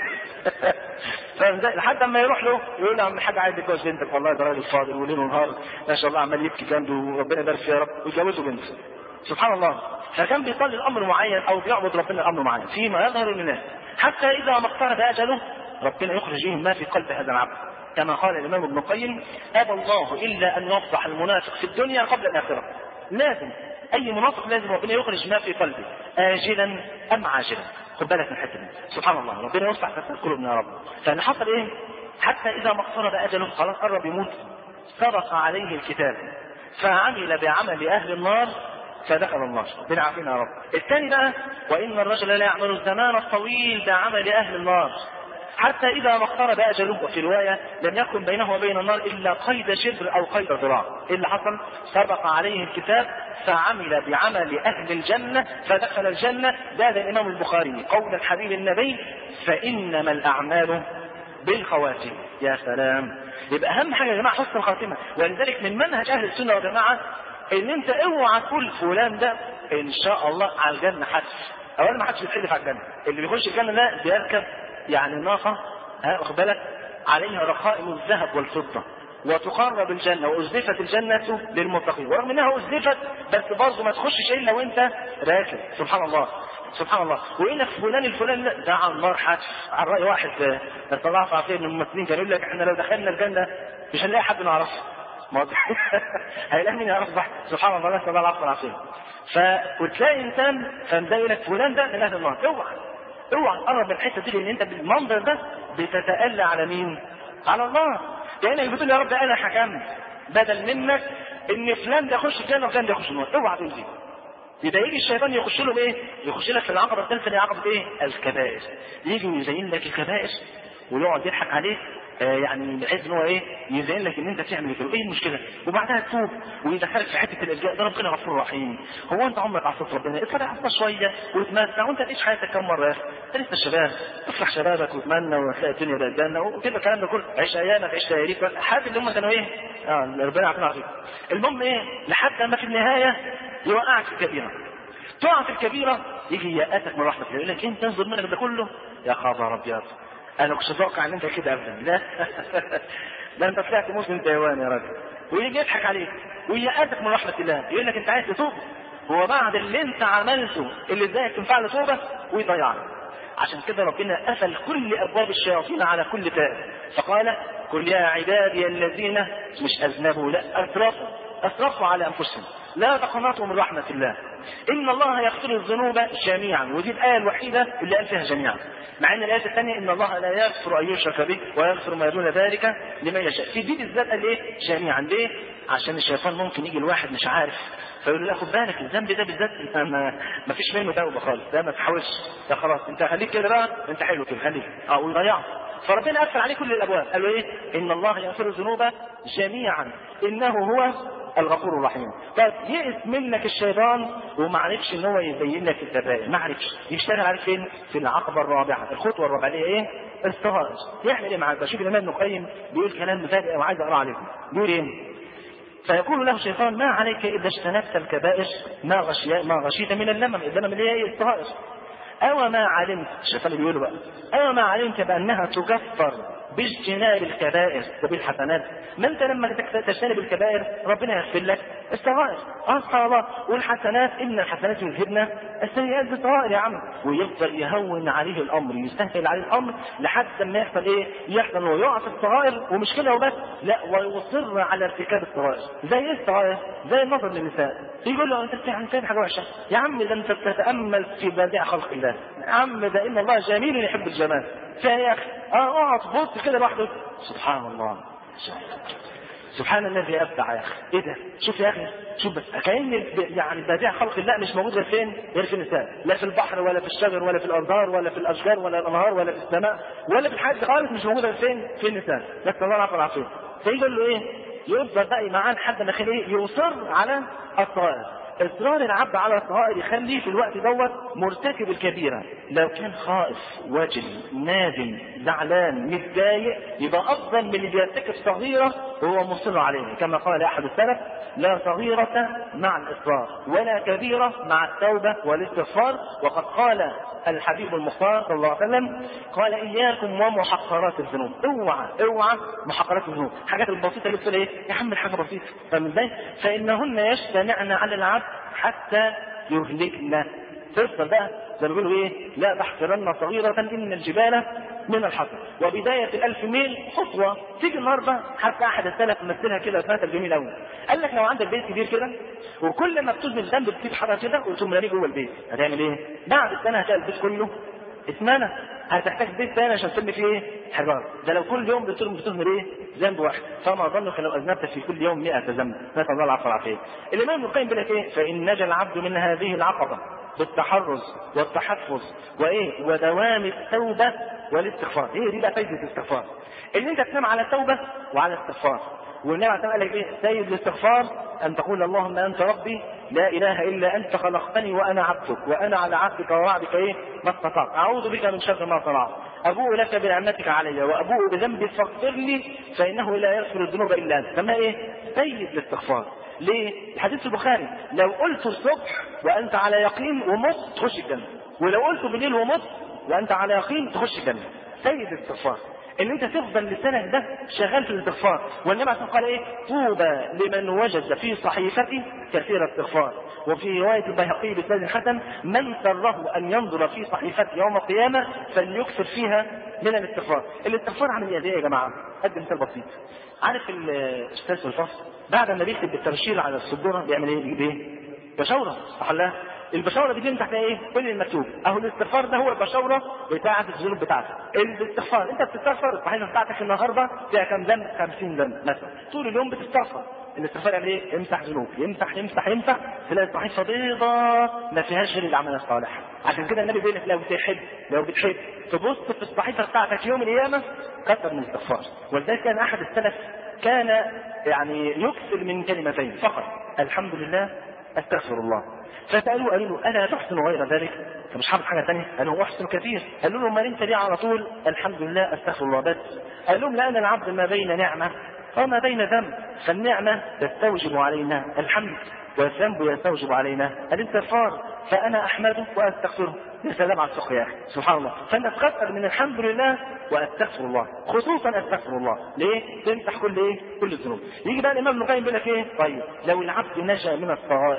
فاهم ازاي؟ لحد اما يروح له يقول له يا عم الحاج عايز يتجوز بنتك، والله ده راجل فاضل وليل ونهار ما شاء الله عمال يبكي جنبه وربنا يبارك فيه يا رب، ويجوزه بنته. سبحان الله. فكان بيصلي الامر معين او بيعبد ربنا الامر معين فيما يظهر للناس، حتى اذا ما اقترب اجله ربنا يخرج ما في قلب هذا العبد، كما قال الامام ابن القيم ابى الله الا ان يفضح المنافق في الدنيا قبل الاخره. لازم اي منافق لازم ربنا يخرج ما في قلبه اجلا ام عاجلا. خد بالك من الحته دي، سبحان الله، ربنا يصلح فساد قلوبنا يا رب. فاللي حصل ايه؟ حتى اذا ما اقترب اجله خلاص قرب يموت، سبق عليه الكتاب فعمل بعمل اهل النار فدخل النار، ربنا يعافينا يا رب. الثاني بقى وان الرجل لا يعمل الزمان الطويل بعمل اهل النار حتى اذا ما اقترب اجله، وفي روايه لم يكن بينه وبين النار الا قيد شبر او قيد ذراع. ايه اللي حصل؟ سبق عليه الكتاب فعمل بعمل اهل الجنه فدخل الجنه. زاد الامام البخاري قول الحبيب النبي فانما الاعمال بالخواتم. يا سلام. يبقى اهم حاجه يا جماعه حسن الخاتمه، ولذلك من منهج اهل السنه والجماعه ان انت اوعى تقول فلان ده ان شاء الله على الجنه حدث. اولا ما حدش بيتحدث على الجنه، اللي بيخش الجنه ده بيركب يعني ناقه ها واخد بالك عليها رخائم الذهب والفضه، وتقرب الجنه وازلفت الجنه للمتقين، ورغم انها ازلفت بس برضه ما تخشش الا وانت راكب. سبحان الله سبحان الله. وإن فلان الفلان ده على النار حتف. على رأي واحد طلع في عصير من الممثلين كان يقول لك احنا لو دخلنا الجنة مش هنلاقي حد نعرفه، هيلاقي مين يعرف بحث. سبحان الله نسأل الله العفو والعافية. ف وتلاقي انسان فده يقول لك فلان ده من اهل النار، اوعى اوعى تقرب من الحته دي، لان انت بالمنظر ده بتتألى على مين؟ على الله. لانك بتقول يا رب انا حكمت بدل منك ان فلان ده يخش الجنه وفلان ده يخش النار، اوعى تقول دي. يبقى يجي الشيطان يخش له بايه؟ يخش لك في العقبه الثالثه اللي هي عقبه ايه؟ الكبائر. يجي ويزين لك الكبائر ويقعد يضحك عليك آه يعني بحيث ان هو ايه؟ يزين لك ان انت تعمل كده، ايه المشكله؟ وبعدها تتوب ويدخلك في حته الالجاء، ده ربنا غفور رحيم. هو انت عمرك عصيت ربنا؟ اطلع عصا شويه وتمتع، وانت تعيش حياتك كم مره يا اخي؟ انت لسه شباب، افرح شبابك وتمنى وتلاقي الدنيا بقت جنه وكده الكلام ده كله، عيش ايامك عيش لياليك، الحاجات اللي هم كانوا ايه؟ اه ربنا يعافينا عليهم. المهم ايه؟ لحد ما في النهايه يوقعك في الكبيره. تقع في الكبيره يجي يأتك من رحمه الله، يقول لك انت تنظر منك ده كله يا خبر ابيض، انا كنت اتوقع ان انت كده ابدا. لا ده انت طلعت مسلم تايوان يا راجل. ويجي يضحك عليك ويأتك من رحمه الله، يقول لك انت عايز تتوب هو بعد اللي انت عملته اللي ازاي تنفع له توبه ويضيعك. عشان كده ربنا قفل كل ابواب الشياطين على كل تائب، فقال قل يا عبادي الذين مش اذنبوا لا اسرفوا اسرفوا على انفسهم لا تقنطوا من رحمه الله ان الله يغفر الذنوب جميعا. ودي الايه الوحيده اللي قال فيها جميعا، مع ان الايه الثانيه ان الله لا يغفر ان يشرك به ويغفر ما دون ذلك لمن يشاء. في دي بالذات قال ايه جميعا؟ ليه؟ عشان الشيطان ممكن يجي الواحد مش عارف فيقول له خد بالك الذنب ده بالذات انت ما, ما فيش منه توبه خالص، ده ما تحاولش، ده خلاص انت خليك كده بقى انت حلو كده خليك اه ويضيعه. فربنا قفل عليه كل الابواب، قال له ايه؟ ان الله يغفر الذنوب جميعا انه هو الغفور الرحيم. طيب يئس منك الشيطان وما عرفش ان هو يبين لك الكبائر، ما عرفش يشتغل عليك فين؟ في العقبه الرابعه، الخطوه الرابعه اللي هي ايه؟ الصغائر. يعمل ايه معاك؟ بشوف الامام ابن القيم بيقول كلام مفاجئ وعايز اقرا عليكم. بيقول ايه؟ فيقول له الشيطان ما عليك اذا اجتنبت الكبائر ما غشي ما غشيت من اللمم، اللمم اللي هي الصغائر. أو ما علمت، الشيطان بيقول بقى أو ما علمت بأنها تكفر باجتناب الكبائر وبالحسنات. ما انت لما تجتنب الكبائر ربنا يغفر لك الصغائر. اه سبحان الله. والحسنات ان الحسنات يذهبن السيئات بالصغائر يا عم. ويفضل يهون عليه الامر، يستهتر عليه الامر لحد ما يحصل ايه؟ يحصل انه يقع في الصغائر ومش كده وبس، لا ويصر على ارتكاب الصغائر. زي ايه الصغائر؟ زي النظر للنساء. يقول له انت بتعمل حاجه وحشه يا عم، ده انت بتتامل في بديع خلق الله يا عم، ده ان الله جميل يحب الجمال. فيا اخي اه اقعد بص كده لوحده سبحان الله سبحان الذي ابدع يا اخي. ايه ده؟ شوف يا اخي شوف بس كأن يعني بديع خلق الله مش موجود غير فين؟ غير في النساء، لا في البحر ولا في الشجر ولا في الازهار ولا في الاشجار ولا الانهار ولا في السماء ولا في الحاجات خالص، مش موجوده غير فين؟ في النساء. بس الله العفو والعافيه. فيقول له ايه؟ يفضل بقى معاه لحد ما ايه؟ يصر على الصغائر. اصرار العبد على الصغائر يخليه في الوقت دوت مرتكب الكبيره. لو كان خائف وجل نادم زعلان متضايق يبقى افضل من اللي بيرتكب صغيره وهو مصر عليها، كما قال احد السلف لا صغيره مع الاصرار ولا كبيره مع التوبه والاستغفار. وقد قال الحبيب المختار صلى الله عليه وسلم قال اياكم ومحقرات الذنوب. اوعى اوعى محقرات الذنوب، الحاجات البسيطه اللي بتقول ايه يا عم الحاجه بسيطه، فاهم ازاي؟ فانهن يجتمعن على العبد حتى يهلكنا. تفضل بقى زي ما بيقولوا ايه؟ لا تحقرن صغيره ان الجبال من الحصى. وبدايه الالف ميل خطوه. تيجي النهارده حتى احد السلف مثلها كده مثل جميل قوي، قال لك لو عندك بيت كبير كده وكل ما بتذنب ذنب بتسيب حاجه كده وتقوم راميه جوه البيت، هتعمل ايه؟ بعد السنه هتلاقي البيت كله اسمنا، هتحتاج بيت ثاني عشان ترمي فيه ايه؟ حجاره. ده لو كل يوم بترمي بتذنب ايه؟ ذنب واحد، فما ظنك لو اذنبت في كل يوم مئة ذنب. نسال الله العفو والعافيه. الامام ابن القيم بيقول لك ايه؟ فان نجا العبد من هذه العقبه بالتحرز والتحفظ وايه؟ ودوام التوبه والاستغفار. ايه دي بقى فايده الاستغفار؟ ان انت تنام على التوبه وعلى الاستغفار. والنبي عليه الصلاه والسلام قال لك ايه؟ سيد الاستغفار ان تقول اللهم انت ربي لا اله الا انت خلقتني وانا عبدك وانا على عهدك ووعدك ايه؟ ما استطعت، اعوذ بك من شر ما صنعت، ابوء لك بنعمتك علي وابوء بذنبي فاغفر لي فانه لا يغفر الذنوب الا انت. فما ايه؟ سيد الاستغفار. ليه؟ الحديث البخاري لو قلت الصبح وانت على يقين ومت تخش الجنه، ولو قلت بالليل ومت وانت على يقين تخش الجنه. سيد الاستغفار ان انت تفضل لسانك ده شغال في الاستغفار. والنبي عليه الصلاه والسلام قال ايه؟ طوبى لمن وجد في صحيفته كثير استغفار. وفي روايه البيهقي بسند حسن من سره ان ينظر في صحيفته يوم القيامه فليكثر فيها من الاستغفار. الاستغفار عامل ايه يا جماعه؟ ادي مثال بسيط. عارف الاستاذ في الفصل بعد ما بيكتب التبشير على السبوره بيعمل ايه؟ بيجيب ايه؟ بشوره، صح ولا لا؟ البشوره دي بيمسح فيها ايه؟ كل المكتوب. اهو الاستغفار ده هو البشوره بتاعه الذنوب بتاعتك. الاستغفار انت بتستغفر الصحيفه بتاعتك النهارده فيها كام ذنب؟ خمسين ذنب مثلا، طول اليوم بتستغفر. الاستغفار يعمل ايه؟ يمسح ذنوب، يمسح يمسح يمسح تلاقي الصحيفه بيضاء ما فيهاش غير الاعمال الصالحه. عشان كده النبي بيقول لك لو بتحب لو بتحب تبص في الصحيفه بتاعتك يوم القيامه كثر من الاستغفار. ولذلك كان احد السلف كان يعني يكثر من كلمتين فقط: الحمد لله، استغفر الله. فسالوه قالوا له الا تحسن غير ذلك؟ انت مش حافظ حاجه ثانيه؟ قالوا احسن كثير. قالوا له ما انت ليه على طول الحمد لله استغفر الله بس؟ قال لهم لان العبد ما بين نعمه وما بين ذنب، فالنعمه تستوجب علينا الحمد والذنب يستوجب علينا الاستغفار، فانا احمده واستغفره. يا سلام على الفقه يا اخي، سبحان الله. فانا اتكثر من الحمد لله واستغفر الله، خصوصا استغفر الله. ليه؟ تمسح كل ايه؟ كل الذنوب. يجي بقى الامام ابن القيم بيقول لك ايه؟ طيب لو العبد نجا من الصغائر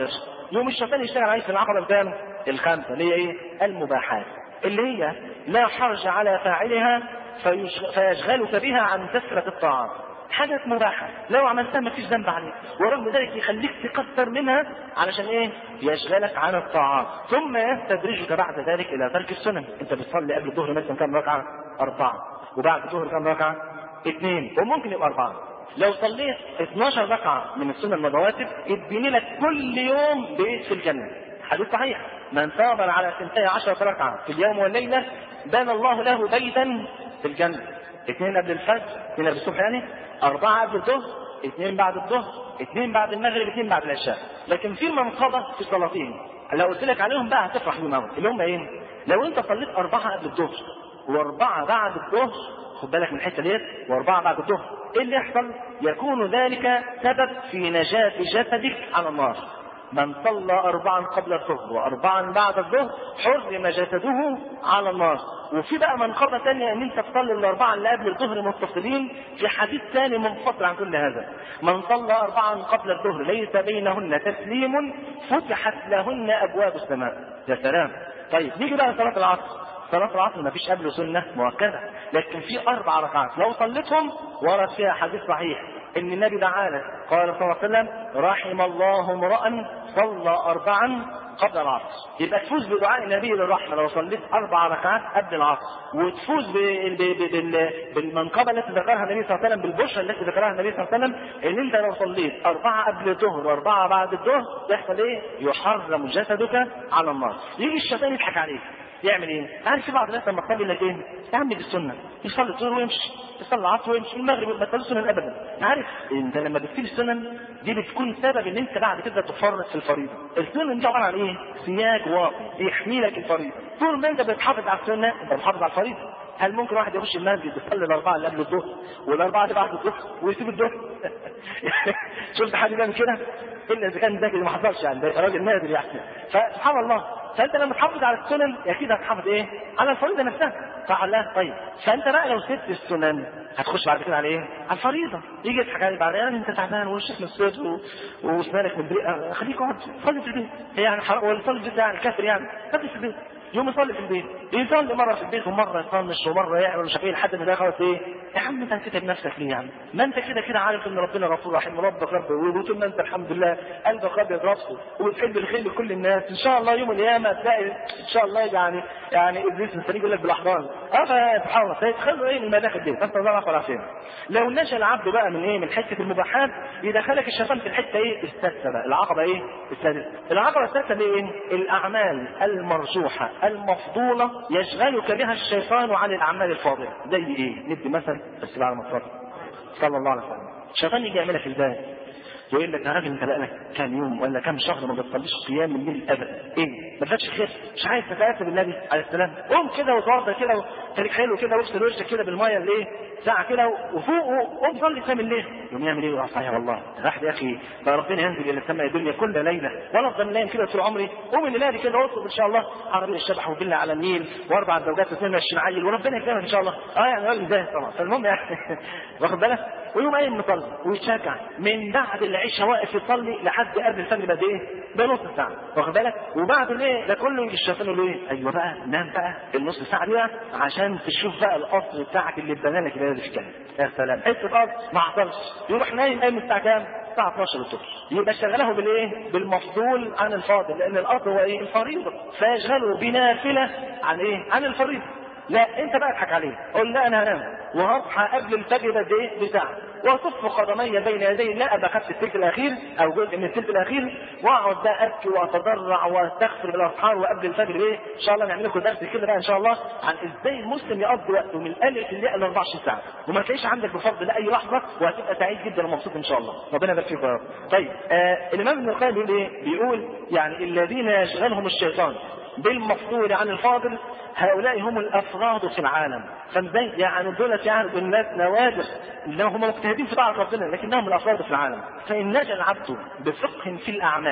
يوم الشيطان يشتغل عليك في العقبه الكام؟ الخامسه، اللي هي ايه؟ المباحات، اللي هي لا حرج على فاعلها فيشغلك بها عن كثره الطاعات. حاجة مباحة لو عملتها ما فيش ذنب عليك، ورغم ذلك يخليك تكثر منها علشان ايه؟ يشغلك عن الطاعات، ثم يستدرجك بعد ذلك الى ترك السنن. انت بتصلي قبل الظهر مثلا كم ركعة؟ أربعة، وبعد الظهر كم ركعة؟ اثنين، وممكن يبقى أربعة. لو صليت اثناشر ركعة من السنن المتواتر يتبني لك كل يوم بيت في الجنة. حديث صحيح: من صابر على اثنتي عشرة ركعة في اليوم والليلة بنى الله له بيتا في الجنة. اثنين قبل الفجر، اثنين قبل الصبح يعني، أربعة قبل الظهر، اثنين بعد الظهر، اثنين بعد المغرب، اثنين بعد العشاء. لكن في منقبة في صلاتين لو قلت لك عليهم بقى هتفرح بيهم قوي، اللي هم ايه؟ لو انت صليت أربعة قبل الظهر وأربعة بعد الظهر، خد بالك من الحتة ديت، وأربعة بعد الظهر، ايه اللي يحصل؟ يكون ذلك سبب في نجاة جسدك على النار. من صلى أربعا قبل الظهر وأربعا بعد الظهر حرم جسده على النار. وفي بقى منقبة ثانية ان انت تصلي الأربعة اللي قبل الظهر متصلين، في حديث ثاني منفصل عن كل هذا: من صلى أربعا قبل الظهر ليس بينهن تسليم فتحت لهن أبواب السماء. يا سلام. طيب نيجي بقى صلاة العصر. صلاة العصر ما فيش قبله سنة مؤكدة، لكن في أربع ركعات لو صليتهم ورد فيها حديث صحيح ان النبي دعانا قال صلى الله عليه وسلم: رحم الله امرأ صلى أربعا قبل العصر. يبقى تفوز بدعاء النبي للرحمة لو صليت أربع ركعات قبل العصر، وتفوز بالمنقبة التي ذكرها النبي صلى الله عليه وسلم، بالبشرى التي ذكرها النبي صلى الله عليه وسلم، ان انت لو صليت أربعة قبل الظهر وأربعة بعد الظهر يحصل ايه؟ يحرم جسدك على النار. يجي الشيطان يضحك عليك، يعمل ايه؟ عارف في بعض الناس لما تصلي لك ايه؟ يا عم دي السنه، يصلي الظهر ويمشي، يصلي العصر ويمشي، المغرب ما تصليش سنن ابدا. عارف انت لما بتسيب السنن دي بتكون سبب ان انت بعد كده تفرط في الفريضه. السنن دي عباره عن ايه؟ سياج واقي يحمي لك الفريضه. طول ما انت بتحافظ على السنه انت بتحافظ على الفريضه. هل ممكن واحد يخش المسجد يصلي الاربعه اللي قبل الظهر والاربعه اللي بعد الظهر ويسيب الظهر؟ شفت حد بيعمل كده؟ الا اذا كان ذكي ما حصلش، يعني ده راجل نادر يعني. فسبحان الله، فانت لما تحافظ على السنن اكيد هتحافظ ايه؟ على الفريضه نفسها، صح ولا لا؟ طيب فانت بقى لو سبت السنن هتخش بعد كده على ايه؟ على الفريضه. يجي يضحك عليك بعد يعني انت تعبان ووشك مسود واسنانك متضايقه، خليك اقعد صلي في البيت. هي يعني حرام ولا صلي في البيت يعني كافر يعني؟ صلي في البيت. يوم يصلي في البيت، يصلي مره في البيت ومره يطنش ومره يعمل مش عارف ايه لحد ما ده خلاص ايه؟ يا عم انت هتتعب نفسك ليه يعني؟ ما انت كده كده عارف ان ربنا غفور رحيم، ربك رب وطول ما انت الحمد لله قلبك ابيض راسه وبتحب الخير لكل الناس، ان شاء الله يوم القيامه تلاقي ان شاء الله يعني يعني ابليس مستنيك يقول لك بالاحضان. اه سبحان الله، فيدخلوا ايه من المداخل دي؟ نسال الله العفو والعافيه. لو نشا العبد بقى من ايه؟ من حته المباحات يدخلك الشيطان في الحته ايه؟ السادسه بقى، العقبه ايه؟ السادسه. العقبه السادسه دي ايه؟ الاعمال المرجوحه المفضوله يشغلك بها الشيطان عن الاعمال الفاضله. زي ايه؟ ندي مثل بس بعد ما تصلي صلى الله عليه وسلم. الشيطان يجي يعملك الباب يقول لك يا راجل انت بقالك كام يوم ولا كام شهر ما بتصليش قيام الليل ابدا، ايه؟ ما فاتش خير؟ مش عايز تتأسى بالنبي عليه السلام؟ قوم كده وتوضى كده وخليك حلو كده واغسل وشك كده بالميه اللي ايه؟ ساعه كده وفوق وقوم صلي قيام الليل. يوم يعمل ايه؟ يقول صحيح والله راح يا اخي بقى ربنا ينزل الى السماء الدنيا كل ليله وانا افضل نايم كده طول عمري. قوم الليله دي كده واطلب ان شاء الله عربيه الشبح وفيلا على النيل واربع زوجات واثنين وعشرين عيل وربنا يكرمك ان شاء الله. اه يعني راجل زاهد طبعا. فالمهم يعني واخد بالك؟ ويوم قايم مصلي ويتشجع من بعد العشاء واقف يصلي لحد قبل الفجر بقد ايه؟ بنص ساعه، واخد بالك؟ وبعد الايه ده كله يجي الشيطان يقول ايه؟ ايوه بقى نام بقى النص ساعه دي بقى عشان تشوف بقى القصر بتاعك اللي اتبنى لك ده في الجنه. يا سلام، حته قصر ما حصلش. يروح نايم قايم الساعه كام؟ الساعه اتناشر الظهر. يبقى شغله بالايه؟ بالمفضول عن الفاضل، لان الاصل هو ايه؟ الفريضه، فيشغله بنافله عن ايه؟ عن الفريضه. لا انت بقى اضحك عليه، قول لا انا هنام وهصحى قبل الفجر بقد ايه؟ بساعه، واصف قدمي بين يدي الله ابقى خدت الثلث الاخير او جزء من الثلث الاخير، واقعد بقى ابكي واتضرع واستغفر بالاسحار وقبل الفجر ايه؟ ان شاء الله نعمل لكم درس كده بقى ان شاء الله عن ازاي المسلم يقضي وقته من الالف للياء ل أربعة وعشرين ساعه، وما تلاقيش عندك بفضل لاي لحظه، وهتبقى سعيد جدا ومبسوط ان شاء الله. ربنا يبارك فيكم يا رب. طيب آه الامام ابن القيم بيقول ايه؟ بيقول يعني الذين يشغلهم الشيطان بالمفضول عن الفاضل هؤلاء هم الافراد في العالم. فازاي؟ يعني دولت يعني الناس نوادر اللي هم مجتهدين في طاعه ربنا لكنهم الافراد في العالم. فان نجا العبد بفقه في الاعمال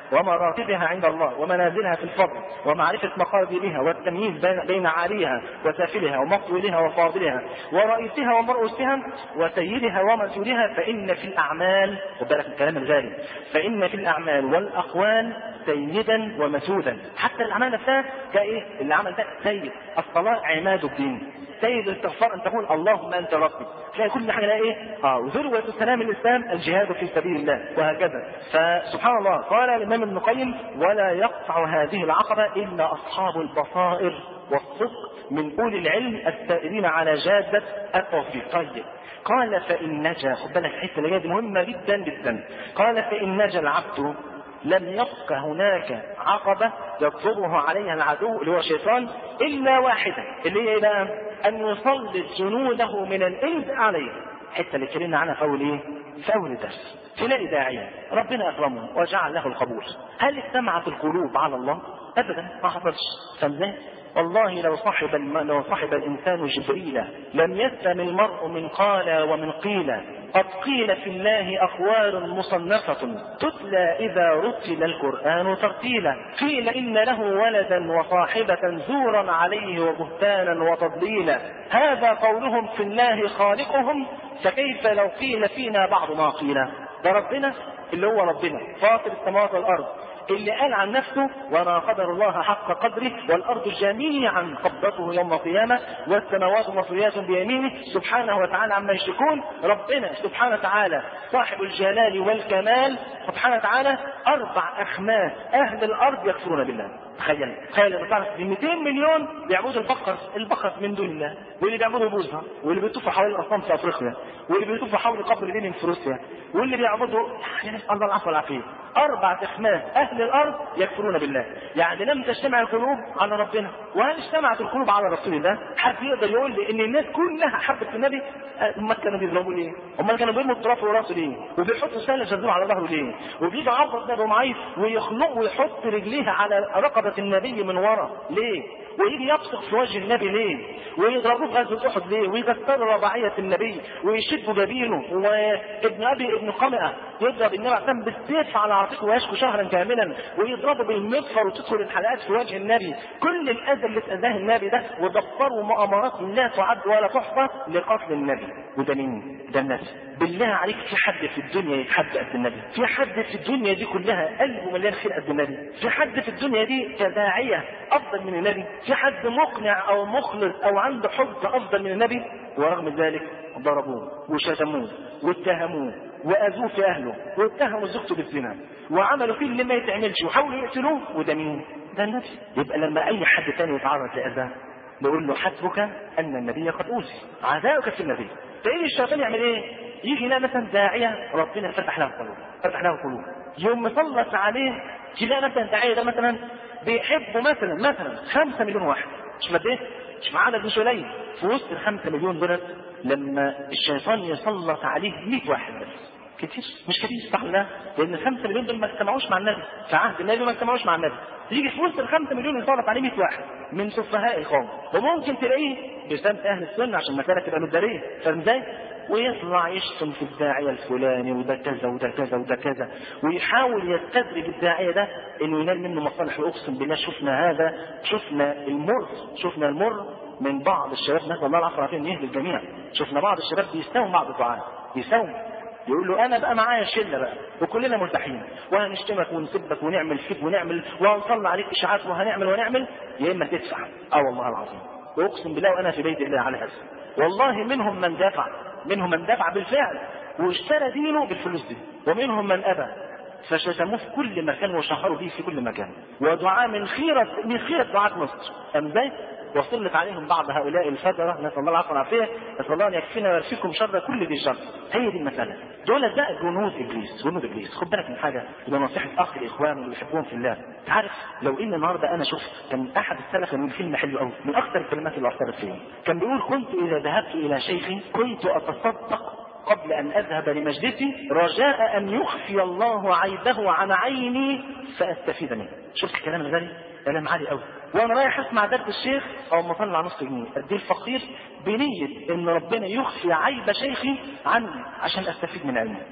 ومراتبها عند الله ومنازلها في الفضل ومعرفة مقاديرها والتمييز بين عاليها وسافلها ومطولها وفاضلها ورئيسها ومرؤوسها وسيدها ومسؤولها، فإن في الأعمال، وبالك الكلام الغالي، فإن في الأعمال والأقوال سيدا ومسودا. حتى الأعمال نفسها كإيه؟ العمل ده سيد. الصلاة عماد الدين، سيد الاستغفار أن تقول اللهم أنت ربي، تلاقي كل حاجة ايه؟ اه وذروة سلام الإسلام الجهاد في سبيل الله، وهكذا. فسبحان الله قال الإمام ابن القيم: ولا يقطع هذه العقبة إلا أصحاب البصائر والصدق من أولي العلم السائرين على جادة التوفيق. طيب قال: فإن نجا، خد بالك الحته اللي دي مهمة جدا جدا. قال: فإن نجا العبد لم يبق هناك عقبة يطلبه عليها العدو اللي هو الشيطان إلا واحدة، اللي هي إيه بقى؟ أن يسلط جنوده من الإنس عليه. الحته اللي اتكلمنا عنها في أول إيه؟ في أول درس. تلاقي داعية ربنا أكرمه وجعل له القبول، هل اجتمعت القلوب على الله؟ أبدا، ما حصلش. فازاي؟ والله لو صاحب الم... لو صاحب الإنسان جبريل لم يسلم المرء من قال ومن قيل. قد قيل في الله أقوال مصنفة تتلى إذا رتل القرآن ترتيلا. قيل إن له ولدا وصاحبة زورا عليه وبهتانا وتضليلا. هذا قولهم في الله خالقهم، فكيف لو قيل فينا بعض ما قيل. ده ربنا اللي هو ربنا فاطر السماوات والأرض، اللي قال عن نفسه: وما قدر الله حق قدره والأرض جميعا قبضته يوم القيامة والسماوات مطويات بيمينه سبحانه وتعالى عما يشركون. ربنا سبحانه وتعالى صاحب الجلال والكمال سبحانه وتعالى أربع أخماس أهل الأرض يكفرون بالله. تخيل تخيل ان تعرف في مئتين مليون بيعبدوا البقر البقر من دون الله، واللي بيعبدوا بوزها، واللي بيطوفوا حوالين الاصنام في افريقيا، واللي بيطوفوا حول قبر لينين في روسيا، واللي بيعبدوا يعني نسال الله العفو والعافيه. اربع اخماس اهل الارض يكفرون بالله. يعني لم تجتمع القلوب على ربنا. وهل اجتمعت القلوب على رسول الله؟ حد يقدر يقول لي ان الناس كلها حبت النبي؟ امال كانوا بيضربوا ليه؟ امال كانوا بيرموا التراب في راسه ليه؟ وبيحطوا سله جذور على ظهره ليه؟ وبيجي عبد ابو معيط ويخنقه ويحط رجليه على رقبه النبي من ورا ليه؟ ويجي يبصق في وجه النبي ليه؟ ويضربوه في غزوه احد ليه؟ ويكسروا رباعيه النبي ويشدوا جبينه، وابن ابي ابن قمئه يضرب النبي عليه الصلاه بالسيف على عاتقه ويشكو شهرا كاملا، ويضربوا بالمغفر وتدخل الحلقات في وجه النبي. كل الاذى اللي اتاذاه النبي ده ودبروا مؤامرات لا تعد ولا تحصى لقتل النبي. وده مين؟ ده النبي. بالله عليك في حد في الدنيا يتحدى قد النبي؟ في حد في الدنيا دي كلها قلبه مليان خير قد النبي؟ في حد في الدنيا دي كداعيه افضل من النبي؟ في حد مقنع او مخلص او عنده حب افضل من النبي؟ ورغم ذلك ضربوه وشتموه واتهموه واذوه في اهله واتهموا زوجته بالزنا وعملوا فيه اللي ما يتعملش وحاولوا يقتلوه. وده مين؟ ده النبي. يبقى لما اي حد تاني يتعرض لاذى نقول له: حسبك ان النبي قد اوذي، عزاؤك في النبي. تلاقي الشيطان يعمل ايه؟ يجي هنا مثلا داعيه ربنا فتح له القلوب، فتح له القلوب، يوم مسلط عليه تلاقي مثلا داعيه ده مثلا بيحبوا مثلا مثلا خمسة مليون واحد، مش مد ايه؟ مش عدد مش قليل. في وسط الخمسة مليون دول لما الشيطان يسلط عليه مئة واحد بس، كتير؟ مش كتير، صح ولا؟ لان الخمسة مليون دول ما اجتمعوش مع النبي، في عهد النبي ما اجتمعوش مع النبي. يجي في وسط الخمسة مليون يسلط عليه مئة واحد من سفهاء القوم، وممكن تلاقيه بسبب اهل السنه عشان المساله تبقى مداريه، فاهم ازاي؟ ويطلع يشتم في الداعيه الفلاني وده كذا وده كذا وده كذا، ويحاول يستدرج الداعيه ده انه ينال منه مصالح. واقسم بالله شفنا هذا، شفنا المر، شفنا المر من بعض الشباب، نسال الله العفو والعافيه ان يهدي الجميع. شفنا بعض الشباب بيستووا بعض الدعاء، بيستووا يقول له: انا بقى معايا شله بقى وكلنا مرتاحين وهنشتمك ونسبك ونعمل فيك ونعمل وهنطلع عليك اشاعات وهنعمل ونعمل، يا اما تدفع. اه والله العظيم، واقسم بالله وانا في بيت الله على هذا. والله منهم من دافع، منهم من دفع بالفعل واشترى دينه بالفلوس دي، ومنهم من ابى فشتموه في كل مكان وشهروا به في كل مكان، ودعاء من خيرة من خيرة دعاة مصر. ازاي؟ وصلت عليهم بعض هؤلاء الفجرة، نسأل الله العفو والعافية، نسأل الله أن يكفينا ويكفيكم شر كل ذي شر. هي دي المسألة. دول بقى جنود إبليس، جنود إبليس. خد بالك من حاجة، يبقى نصيحة أخ الإخوان اللي بيحبون في الله. تعرف لو إن النهاردة أنا شفت كان أحد السلف من فيلم حلو قوي، من أكثر الكلمات اللي أثرت فيها، كان بيقول: كنت إذا ذهبت إلى شيخي كنت أتصدق قبل أن أذهب لمجلسي رجاء أن يخفي الله عيبه عن عيني فأستفيد منه. شفت الكلام الغالي؟ كلام عالي قوي. وانا رايح اسمع درس الشيخ او ما اطلع نص جنيه اديه الفقير بنيه ان ربنا يخفي عيب شيخي عني عشان استفيد من علمه.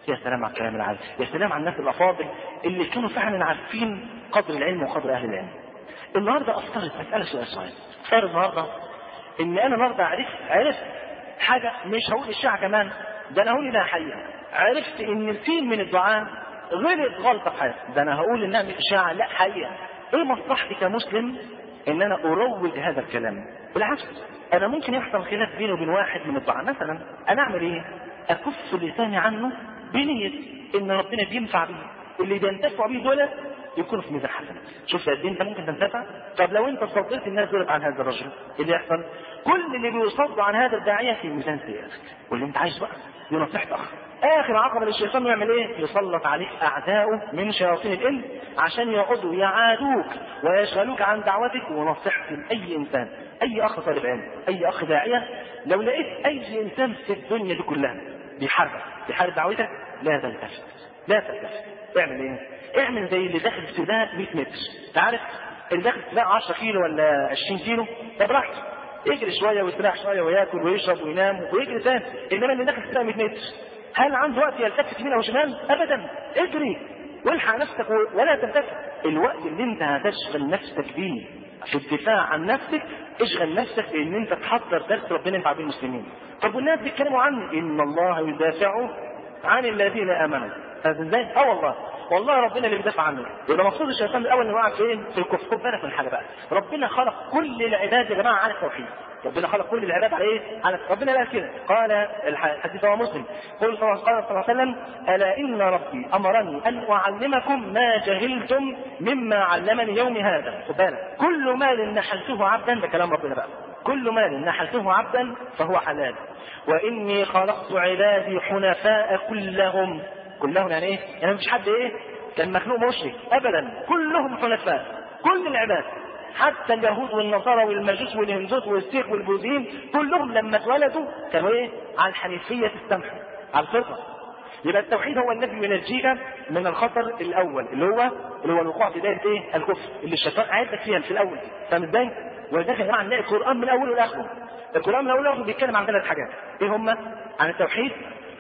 يا سلام على الكلام العالي، يا سلام على الناس الافاضل اللي كانوا فعلا عارفين قدر العلم وقدر اهل العلم. النهارده افترض مساله سؤال سؤال افترض النهارده ان انا النهارده عرفت عرفت حاجه، مش هقول الشيعة كمان، ده انا هقول انها حقيقه. عرفت ان الفيل من الدعاء غلط غلطه في حياتي، ده انا هقول انها مش اشاعه، لا حقيقه. ايه مصلحتي كمسلم ان انا اروج هذا الكلام؟ بالعكس، انا ممكن يحصل خلاف بيني وبين واحد من الدعاء مثلا، انا اعمل ايه؟ اكف لساني عنه بنيه ان ربنا بينفع بيه، اللي بينتفع بيه دول يكونوا في ميزان حسنات. شوف قد ايه انت ممكن تنتفع. طب لو انت صدقت الناس دول عن هذا الرجل، اللي يحصل كل اللي بيصدوا عن هذا الداعيه في ميزان سيئاتك، واللي انت عايز بقى دي نصيحتك. اخر عقبه للشيطان يعمل ايه؟ يسلط عليك اعداؤه من شياطين الانس عشان يقعدوا يعادوك ويشغلوك عن دعوتك ونصيحتك لاي انسان، اي اخ طالب علم، اي اخ داعيه. لو لقيت اي انسان في الدنيا دي كلها بيحاربك بيحارب دعوتك، لا تلتفت لا تلتفت. اعمل ايه؟ اعمل زي اللي داخل سباق مية متر. انت عارف اللي داخل سباق عشرة كيلو ولا عشرين كيلو، طب براحته يجري شويه ويستريح شويه وياكل ويشرب وينام ويجري تاني. انما اللي داخل سباق مية متر هل عنده وقت يلتفت يمين او شمال؟ ابدا. اجري والحق نفسك ولا تلتفت. الوقت اللي انت هتشغل نفسك بيه في الدفاع عن نفسك، اشغل نفسك بان انت تحضر درس ربنا ينفع بيه المسلمين. طب والناس بيتكلموا عنه ان الله يدافع عن الذين امنوا، هذا ازاي؟ اه والله والله ربنا اللي بيدافع عنه. يبقى مقصود الشيطان الاول انه وقع فين؟ في الكفر. خد بالك من حاجه بقى، ربنا خلق كل العباد يا جماعه على التوحيد. ربنا خلق كل العباد على ايه؟ على ربنا قال كده، قال الحديث هو مسلم، قال صلى الله عليه وسلم: الا ان ربي امرني ان اعلمكم ما جهلتم مما علمني يومي هذا. خد بالك، كل مال نحلته عبدا، ده كلام ربنا بقى، كل مال نحلته عبدا فهو حلال، واني خلقت عبادي حنفاء كلهم. كلهم يعني ايه؟ يعني مفيش حد ايه كان مخلوق مشرك ابدا، كلهم حنفاء، كل العباد، حتى اليهود والنصارى والمجوس والهندوس والسيخ والبوذيين، كلهم لما اتولدوا كانوا ايه؟ على الحنيفيه السمحه، على الفطره. يبقى التوحيد هو الذي ينجيك من الخطر الاول اللي هو اللي هو الوقوع في دائره ايه؟ الكفر، اللي الشيطان قاعدك فيها في الاول. فاهم ازاي؟ ولذلك يا جماعه نلاقي القران من اوله لاخره، القران من اوله لاخره بيتكلم عن ثلاث حاجات، ايه هم؟ عن التوحيد،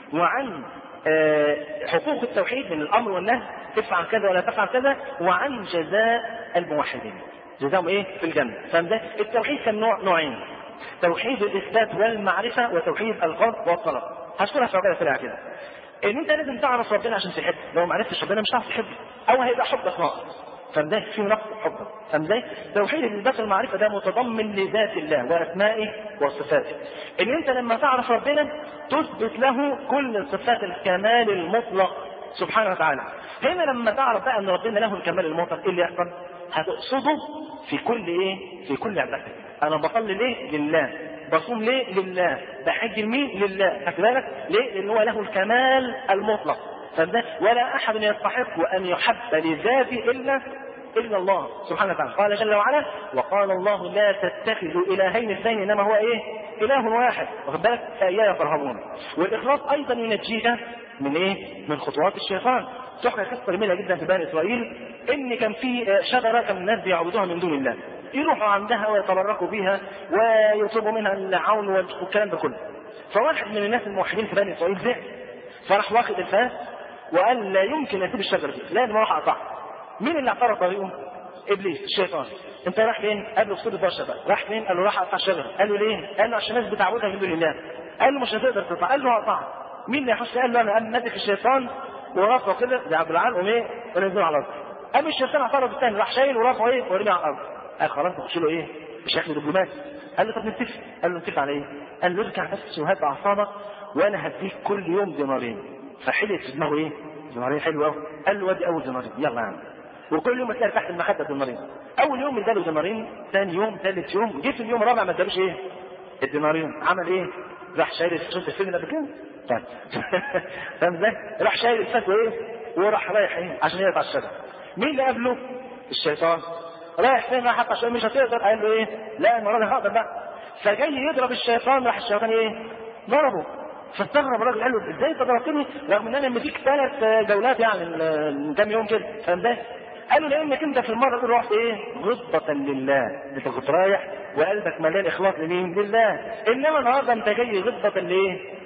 وعن آه حقوق التوحيد من الامر والنهي، تفعل كذا ولا تفعل كذا، وعن جزاء الموحدين، جزاهم ايه؟ في الجنه. فاهم ازاي؟ التوحيد كان نوع نوعين، توحيد الاثبات والمعرفه، وتوحيد القصد والطلب. هشكرها في عقيده سريعه كده. ان انت لازم تعرف ربنا عشان تحبه، لو ما عرفتش ربنا مش هتعرف تحبه، او هيبقى حبك ناقص. فاهم ازاي؟ في نقص حبك. فاهم ازاي؟ توحيد الاثبات والمعرفه ده متضمن لذات الله واسمائه وصفاته. ان انت لما تعرف ربنا تثبت له كل صفات الكمال المطلق سبحانه وتعالى. هنا لما تعرف بقى ان ربنا له الكمال المطلق، ايه اللي يحصل؟ هتقصده في كل ايه؟ في كل عبادتك. انا بصلي ليه؟ لله. بصوم ليه؟ لله. بحج لمين؟ لله. خد بالك ليه؟ لان هو له الكمال المطلق. فده ولا احد يستحق ان يحب لذاته الا الا الله سبحانه وتعالى. قال جل وعلا: وقال الله لا تتخذوا الهين اثنين انما هو ايه؟ اله واحد. واخد بالك؟ فاياي فارهبون. والاخلاص ايضا ينجيك من ايه؟ من خطوات الشيطان. تحكى قصه جميله جدا في بني اسرائيل، ان كان في شجره كان الناس بيعبدوها من دون الله، يروحوا عندها ويتبركوا بها ويطلبوا منها العون والكلام ده كله. فواحد من الناس الموحدين في بني اسرائيل زعل، فراح واخد الفاس وقال لا يمكن اسيب الشجره دي، لازم اروح اقطعها. مين اللي اعترض طريقه؟ ابليس الشيطان. انت رايح فين؟ قال له اصطاد البشر بقى. راح فين؟ قال له راح اقطع الشجره. قال له ليه؟ قال له عشان الناس بتعبدها من دون الله. قال له مش هتقدر تقطع. قال له هقطعها. مين اللي يحس؟ قال له انا. قام ماسك الشيطان ورافعه كده زي عبد العال وايه؟ ونزله على الارض. قام الشيطان اعترض الثاني، راح شايل ورافعه ايه؟ ورميه على الارض. قال خلاص نخش له ايه؟ بشكل دبلوماسي. قال له طب نتفق. قال له نتفق على ايه؟ قال له ارجع بس وهات اعصابك وانا هديك كل يوم دينارين. فحلت في دماغه ايه؟ دينارين حلو قوي. قال له وادي اول دينارين يلا يا عم. وكل يوم تلاقي تحت المخده دينارين. اول يوم اداله دينارين، ثاني يوم، ثالث يوم، جه في اليوم الرابع ما ادالوش ايه؟ الدينارين. عمل ايه؟ راح شايل شفت الفيلم ده كده؟ طيب فاهم ازاي؟ راح شايل الفاس وايه؟ وراح رايح ايه؟ عشان يقطع الشجره. مين اللي قابله؟ الشيطان. رايح فين؟ راح حتى عشان مش هتقدر. قال له ايه؟ لا المره دي هقدر بقى. فجاي يضرب الشيطان، راح الشيطان ايه؟ ضربه. فاستغرب الراجل، قال له ازاي انت ضربتني رغم ان انا مديك ثلاث جولات يعني من كام يوم كده؟ فاهم ازاي؟ قال له لانك انت في المره دي رحت ايه؟ غضبة لله، انت كنت رايح وقلبك مليان اخلاص لمين؟ لله. انما النهارده انت جاي غضبة لايه؟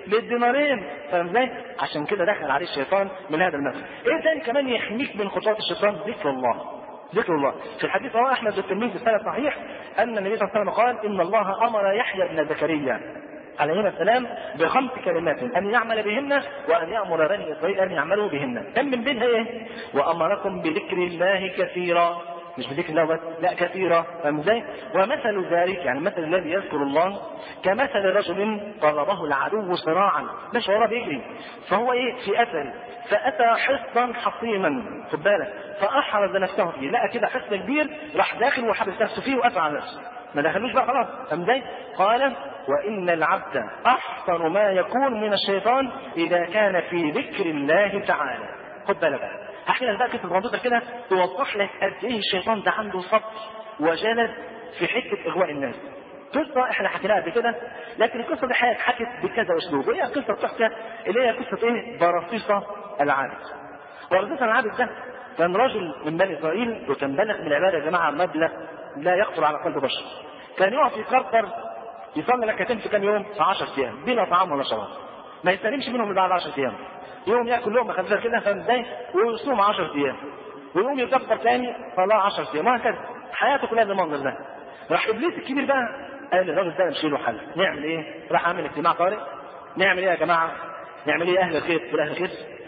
للدينارين. فاهم ازاي؟ عشان كده دخل عليه الشيطان من هذا المثل. ايه تاني كمان يحميك من خطوات الشيطان؟ ذكر الله. ذكر الله. في الحديث رواه احمد والترمذي بسند صحيح ان النبي صلى الله عليه وسلم قال ان الله امر يحيى بن زكريا عليهما السلام بخمس كلمات ان يعمل بهن وان يامر بني اسرائيل ان يعملوا بهن. كم من بينها ايه؟ وامركم بذكر الله كثيرا، مش بذكر الله بس، لا كثيرا. فاهم ازاي؟ ومثل ذلك يعني مثل الذي يذكر الله كمثل رجل طلبه العدو صراعا، مش وراه بيجري، فهو ايه في اثر، فاتى حصنا حصينا، خد بالك، فاحرز نفسه فيه، لقى كده حصن كبير، راح داخل وحبس نفسه فيه وقفل على نفسه، ما دخلوش بقى خلاص. فاهم ازاي؟ قال وان العبد احسن ما يكون من الشيطان اذا كان في ذكر الله تعالى. خد بالك بقى، هحكي لك بقى قصه بسيطه كده توضح لك قد ايه الشيطان ده عنده صبر وجلد في حته اغواء الناس. قصه احنا حكيناها قبل كده، لكن القصه دي حكت بكذا اسلوب، وهي قصه بتحكى اللي هي قصه ايه؟ برصيصه العابد. برصيصه العابد ده كان رجل من بني اسرائيل، وكان بلغ من العباده يا جماعه مبلغ لا يخطر على قلب بشر. كان يقف يكرر يصلي ركعتين في كام يوم؟ في عشرة ايام بلا طعام ولا شراب، ما يستلمش منهم الا بعد عشرة ايام. يوم ياكل لقمه خفيفه كده، فاهم ازاي؟ ويصوم عشرة ايام، ويقوم يكبر ثاني صلاه عشرة ايام، وهكذا حياته كلها بالمنظر ده. راح ابليس الكبير بقى قال الراجل ده نشيله حل، نعمل ايه؟ راح عامل اجتماع طارئ، نعمل ايه يا جماعه؟ نعمل ايه اهل الخير؟ والاهل الخير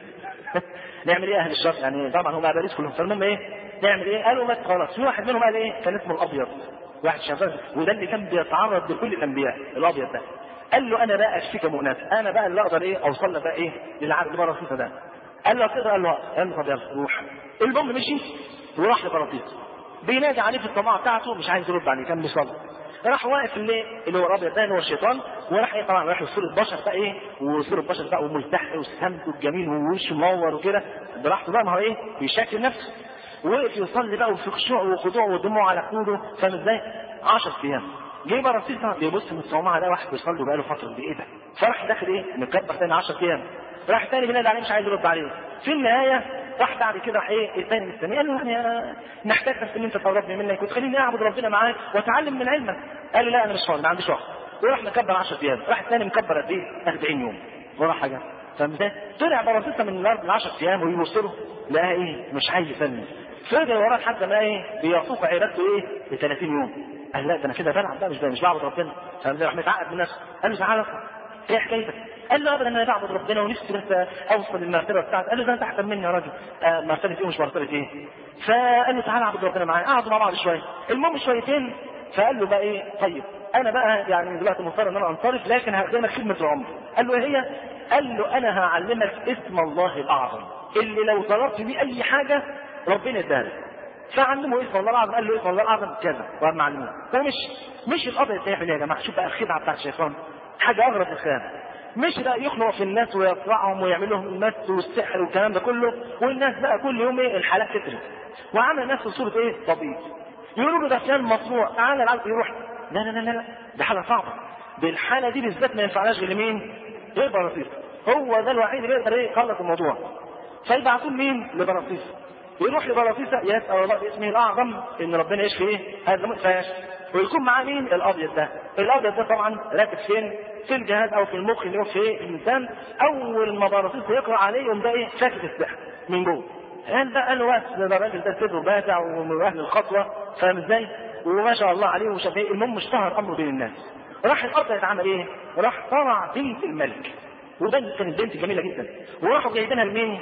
نعمل ايه اهل الشر؟ يعني طبعا هم ابليس كلهم، فالمهم ايه؟ نعمل ايه؟ قالوا بس خلاص. في واحد منهم قال ايه؟ كان اسمه الابيض، واحد شغال، وده اللي كان بيتعرض لكل الانبياء، الابيض ده. قال له انا بقى اشفيك مؤنث، انا بقى اللي اقدر ايه اوصل لك بقى ايه للعبد البرصيصه ده. قال له تقدر؟ قال له قال له طب يلا روح. المهم مشي وراح لبرصيصه، بينادي عليه في الطماعه بتاعته، مش عايز يرد عليه، كان بيصلي. راح واقف اللي اللي هو الابيض ده اللي هو الشيطان، وراح ايه طبعا راح لصوره بشر بقى ايه، وصوره بشر بقى وملتحي وسمته الجميل ووشه منور وكده براحته بقى، ما هو ايه بيشكل نفسه. وقف يصلي بقى وفي خشوع وخضوع ودموع على خدوده، فاهم ازاي؟ عشرة ايام. جه برصيصه بيبص من الصومعه ده واحد بيصلي بقى له فتره بايه ده؟ فراح داخل ايه؟ مكبر ثاني عشرة ايام. راح تاني بينادي عليه مش عايز يرد عليه. في النهايه راح بعد كده راح ايه الثاني مستني، قال له يعني نحتاج بس ان انت تقربني منك وتخليني اعبد ربنا معاك واتعلم من علمك. قال له لا انا مش فاضي، ما عنديش وقت. وراح مكبر عشرة ايام. راح الثاني مكبر قد ايه؟ أربعين يوم ولا حاجه. فاهم ازاي؟ طلع برصيصه من الارض ل عشرة ايام ويبص له لقى ايه؟ مش عايز يسلم. فضل وراه لحد ما ايه بيفوق عبادته ايه ب ثلاثين يوم. قال لا ده انا كده بلعب بقى، مش مش بعبد ربنا. فاهم ازاي؟ راح متعقد من نفسه. قال له تعالى ايه حكايتك؟ قال له ابدا انا بعبد ربنا ونفسي بس اوصل للمرتبه بتاعتي. قال له ده انت احسن مني يا راجل. آه مرتبه ايه مش مرتبه ايه؟ فقال له تعالى اعبد ربنا معايا. قعدوا مع بعض شويه، المهم شويتين، فقال له بقى ايه طيب انا بقى يعني دلوقتي مضطر ان انا انصرف، لكن هخدمك خدمه العمر. قال له ايه هي؟ قال له انا هعلمك اسم الله الاعظم اللي لو طلبت بيه اي حاجه ربنا يديها. فعلمه اسم الله الاعظم. قال له اسم الله الاعظم كذا وقام علمه. فمش مش القضيه تعمل يا جماعه. شوف بقى الخدعه بتاعت الشيطان، حاجه اغرب الخيانه. مش بقى يخلق في الناس ويطلعهم ويعمل لهم المس والسحر والكلام ده كله، والناس بقى كل يوم ايه الحالات تترك، وعمل نفسه صوره ايه طبيب. يقولوا له ده فلان مصنوع، تعالى العبد يروح. لا لا لا لا ده حاجه صعبه. بالحاله دي بالذات ما ينفعناش غير مين؟ غير برصيص. هو ده الوحيد اللي يقدر ايه يخلص الموضوع. فيبعثوا مين؟ لبرصيص. يروح لبرصيصه يسال الله باسمه الاعظم ان ربنا يشفي ايه هذا متفاش، ويكون معاه مين؟ الابيض ده. الابيض ده طبعا راكب فين؟ في الجهاز او في المخ اللي هو في ايه الانسان. اول ما برصيص يقرا عليه يقوم ده ايه شاكك السحر من جوه. قال بقى قال له بس ده الراجل ده سره باتع ومن اهل الخطوه، فاهم ازاي؟ وما شاء الله عليه وشاف ايه. المهم اشتهر امره بين الناس. راح الارض يتعمل ايه؟ راح طلع بنت الملك، وده كانت بنت جميله جدا، وراحوا جايبينها لمين؟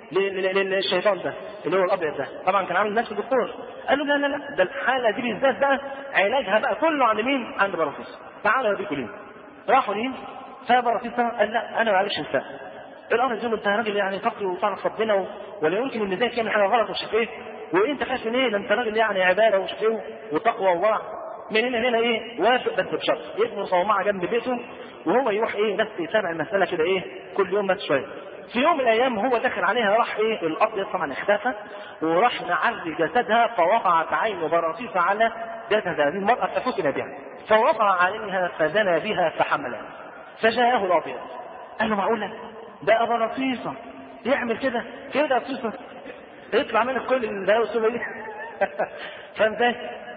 للشيطان ده اللي هو الابيض ده. طبعا كان عامل نفسه دكتور. قال له لا لا لا ده الحاله دي بالذات بقى علاجها بقى كله عند مين؟ عند برصيص. تعالوا اوريكم ليه. راحوا ليه؟ فبرصيص قال لا انا معلش انسان. الامر زي ما انت راجل يعني تقي وتعرف ربنا، ولا يمكن ان ازاي تعمل حاجه غلط ومش ايه، وانت خايف من ايه؟ ده انت راجل يعني عباده ومش ايه وتقوى وورع. من هنا هنا ايه؟ وافق بس بشرط يبنوا صومعه جنب بيته، وهو يروح ايه بس يتابع المساله كده ايه كل يوم بس شويه. في يوم من الايام هو دخل عليها، راح ايه الابيض طبعا اختفى، وراح معري جسدها، فوقعت عين برصيص على جسد هذه المراه ففتن بها، فوقع عليها فزنى بها فحملها. فجاءه الابيض قال له معقوله ده برصيصه يعمل كده كده برصيصه يطلع منك كل البلاوي السوداء دي؟ فاهم ازاي؟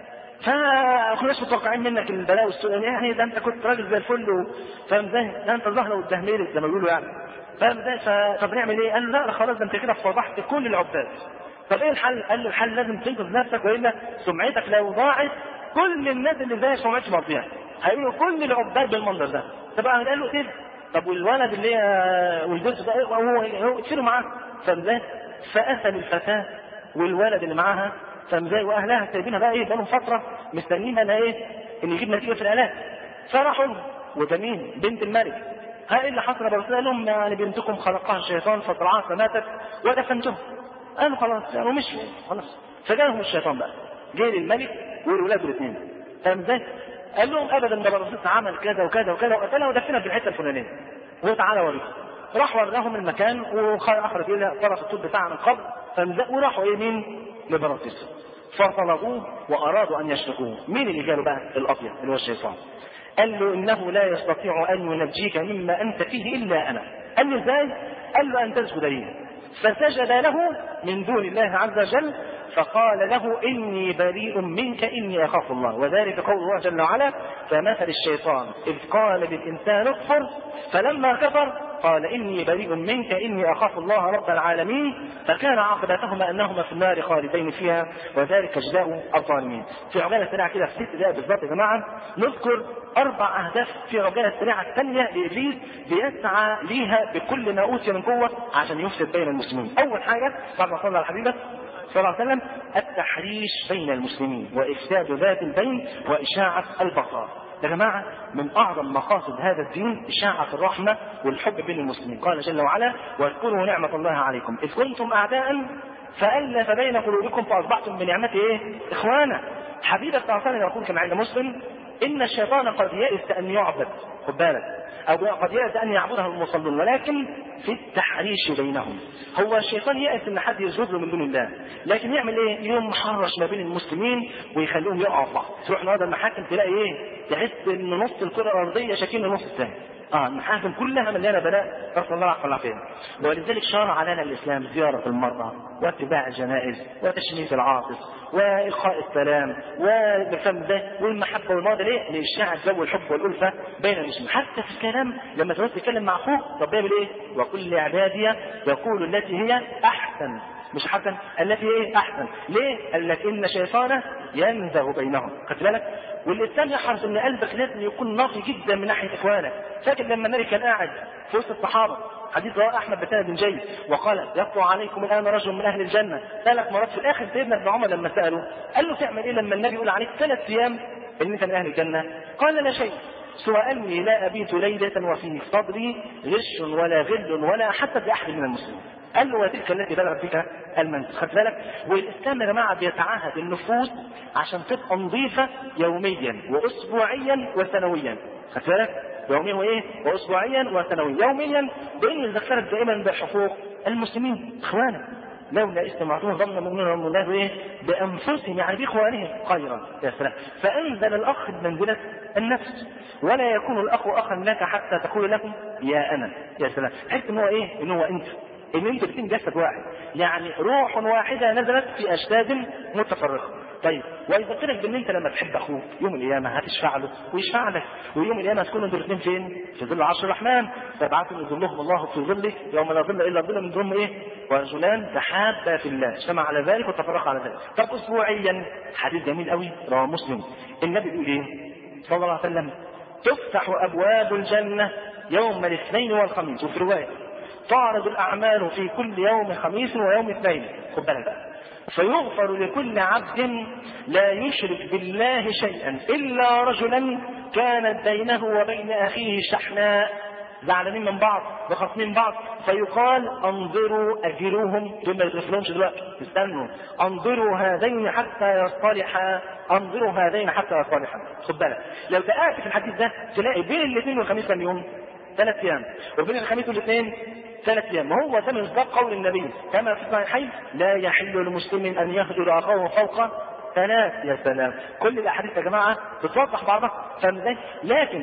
فكناش متوقعين منك البلاء والسوء يعني، ده انت كنت راجل زي الفل فاهم ازاي؟ ده انت الزهره والدهميل زي ما بيقولوا يعني، فاهم ازاي؟ طب نعمل ايه؟ قال لا خلاص ده انت كده فضحت كل العباد. طب ايه الحل؟ قال له الحل لازم تنقذ نفسك، والا سمعتك لو ضاعت كل الناس اللي زيك سمعتش مرضيها، هيقولوا كل العباد بالمنظر ده. طب قال له كده، طب والولد اللي هي والجزء ده هو هو يشيلوا معاه، فاهم ازاي؟ فقتل الفتاه والولد اللي معاها، فاهم ازاي؟ واهلها سايبينها بقى ايه بقالهم فتره مستنيين انا ايه ان يجيب نتيجه في العلاج. فراحوا لهم وجميل بنت الملك، ها ايه اللي حصل يا رسول؟ قال لهم يعني بنتكم خلقها الشيطان فطلعها فماتت ودفنتهم. قالوا خلاص يعني ومشوا خلاص. فجاءهم الشيطان بقى جاي للملك والولاد الاثنين، فاهم ازاي؟ قال لهم ابدا ده الرسول عمل كذا وكذا وكذا وقتلها ودفنها في الحته الفلانيه، وتعالى وريهم. راح وراهم المكان واخرج الى طرف الطول بتاعه من قبل، وراحوا ايه مين؟ لبراطيس. فطلبوه وارادوا ان يشركوه. مين اللي جاله بقى؟ الابيض اللي هو الشيطان. قال له انه لا يستطيع ان ينجيك مما انت فيه الا انا. قال له ازاي؟ قال له ان تسجد لي. فسجد له من دون الله عز وجل، فقال له اني بريء منك اني اخاف الله. وذلك قول الله جل وعلا: فمثل الشيطان اذ قال للانسان اكفر فلما كفر قال اني بريء منك اني اخاف الله رب العالمين، فكان عاقبتهما انهما في النار خالدين فيها وذلك جزاء الظالمين. في عجاله سريعه كده في ست دقائق بالظبط يا جماعه نذكر اربع اهداف في عجاله سريعه الثانيه لابليس بيسعى ليها بكل ما اوتي من قوه عشان يفسد بين المسلمين. اول حاجه بعد ما صلى على حبيبه صلى الله عليه وسلم التحريش بين المسلمين وافساد ذات البين واشاعه البغضاء. يا جماعه من اعظم مقاصد هذا الدين اشاعه الرحمه والحب بين المسلمين. قال جل وعلا: واذكروا نعمه الله عليكم اذ كنتم اعداء فالف بين قلوبكم فاصبحتم بنعمته ايه؟ اخوانا. حبيبه صلى الله عليه وسلم يقول كما عند مسلم: ان الشيطان قد يئس ان يعبد، خد بالك، او قد يئس ان يعبده المصلون، ولكن في التحريش بينهم. هو الشيطان يئس ان حد يسجد له من دون الله، لكن يعمل ايه؟ يوم محرش ما بين المسلمين ويخليهم يقعوا في بعض. تروح النهارده المحاكم تلاقي ايه؟ تحس ان نص الكره الارضيه شاكين النص الثاني. اه المحاكم كلها مليانه بلاء، نسال الله العفو والعافيه. ولذلك شرع علينا الاسلام زياره المرضى واتباع الجنائز وتشميت العاطس والقاء السلام والفهم ده والمحبه والموده. ليه؟ لاشاعه جو الحب والالفه بين المسلمين. حتى في الكلام لما تروح تتكلم مع اخوك طب بيعمل ايه؟ وكل عبادي يقول التي هي احسن، مش حسن، التي ايه؟ احسن. ليه؟ قال لك ان شيطانه ينزغ بينهم. خدت بالك؟ والاسلام يحرص ان قلبك لازم يكون نقي جدا من ناحيه اخوانك. فاكر لما النبي كان قاعد في وسط الصحابه، حديث رواه احمد بن بن جيد، وقال: يطلع عليكم الان رجل من اهل الجنه ثلاث مرات. في الاخر سيدنا ابن عمر لما ساله قال له: تعمل ايه لما النبي يقول عليك ثلاث ايام ان انت من اهل الجنه؟ قال: لا شيء سوى اني لا ابيت ليله وفي صدري غش ولا غل ولا حتى باحد من المسلمين. قال له: وتلك التي بلغت بك المنزل. خدت بالك؟ والاسلام يا جماعه بيتعهد النفوس عشان تبقى نظيفه يوميا واسبوعيا وسنويا. خدت بالك؟ يوميا وايه؟ واسبوعيا وسنويا. يوميا بان يذكرك دائما بحقوق المسلمين اخوانا. لولا استمعتون ظن المؤمنون الله ايه؟ بانفسهم يعني باخوانهم خيرا. يا سلام. فانزل الاخ بمنزله النفس، ولا يكون الاخ اخا لك حتى تقول لكم يا انا. يا سلام. تحس ان هو ايه؟ ان هو انت، ان انتوا الاثنين جسد واحد، يعني روح واحده نزلت في اجساد متفرقه. طيب ويذكرك بان انت لما تحب اخوك يوم القيامه هتشفع له ويشفع لك، ويوم القيامه هتكونوا انتوا الاثنين فين؟ في ظل عرش الرحمن، سبعه يظلهم الله في ظله يوم لا ظل الا ظل من ظلهم ايه؟ ورجلان تحابا في الله اجتمع على ذلك وتفرقا على ذلك. طب اسبوعيا حديث جميل قوي رواه مسلم، النبي بيقول ايه؟ صلى الله عليه وسلم: تفتح ابواب الجنه يوم الاثنين والخميس. وفي روايه: تعرض الاعمال في كل يوم خميس ويوم اثنين. خد بالك بقى. فيغفر لكل عبد لا يشرك بالله شيئا الا رجلا كانت بينه وبين اخيه شحناء، زعلانين من بعض وخاصمين بعض، فيقال: انظروا اجروهم، دول ما يتغفلهمش دلوقتي، استنوا، انظروا هذين حتى يصطلحا، انظروا هذين حتى يصطلحا. خد بالك، لو دققت في الحديث ده تلاقي بين الاثنين والخميس كم يوم؟ ثلاث ايام، وبين الخميس والاثنين ثلاث ايام. وهو ده من مصداق قول النبي كما في الصحيحين: لا يحل لمسلم ان يهجر اخاه فوق ثلاث. يا سلام. كل الاحاديث يا جماعه بتوضح بعضها، فاهم ازاي؟ لكن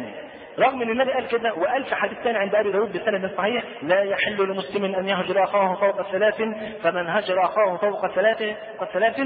رغم ان النبي قال كده، وقال في حديث ثاني عند ابي داود بسند صحيح: لا يحل لمسلم ان يهجر اخاه فوق ثلاث، فمن هجر اخاه فوق ثلاث ثلاث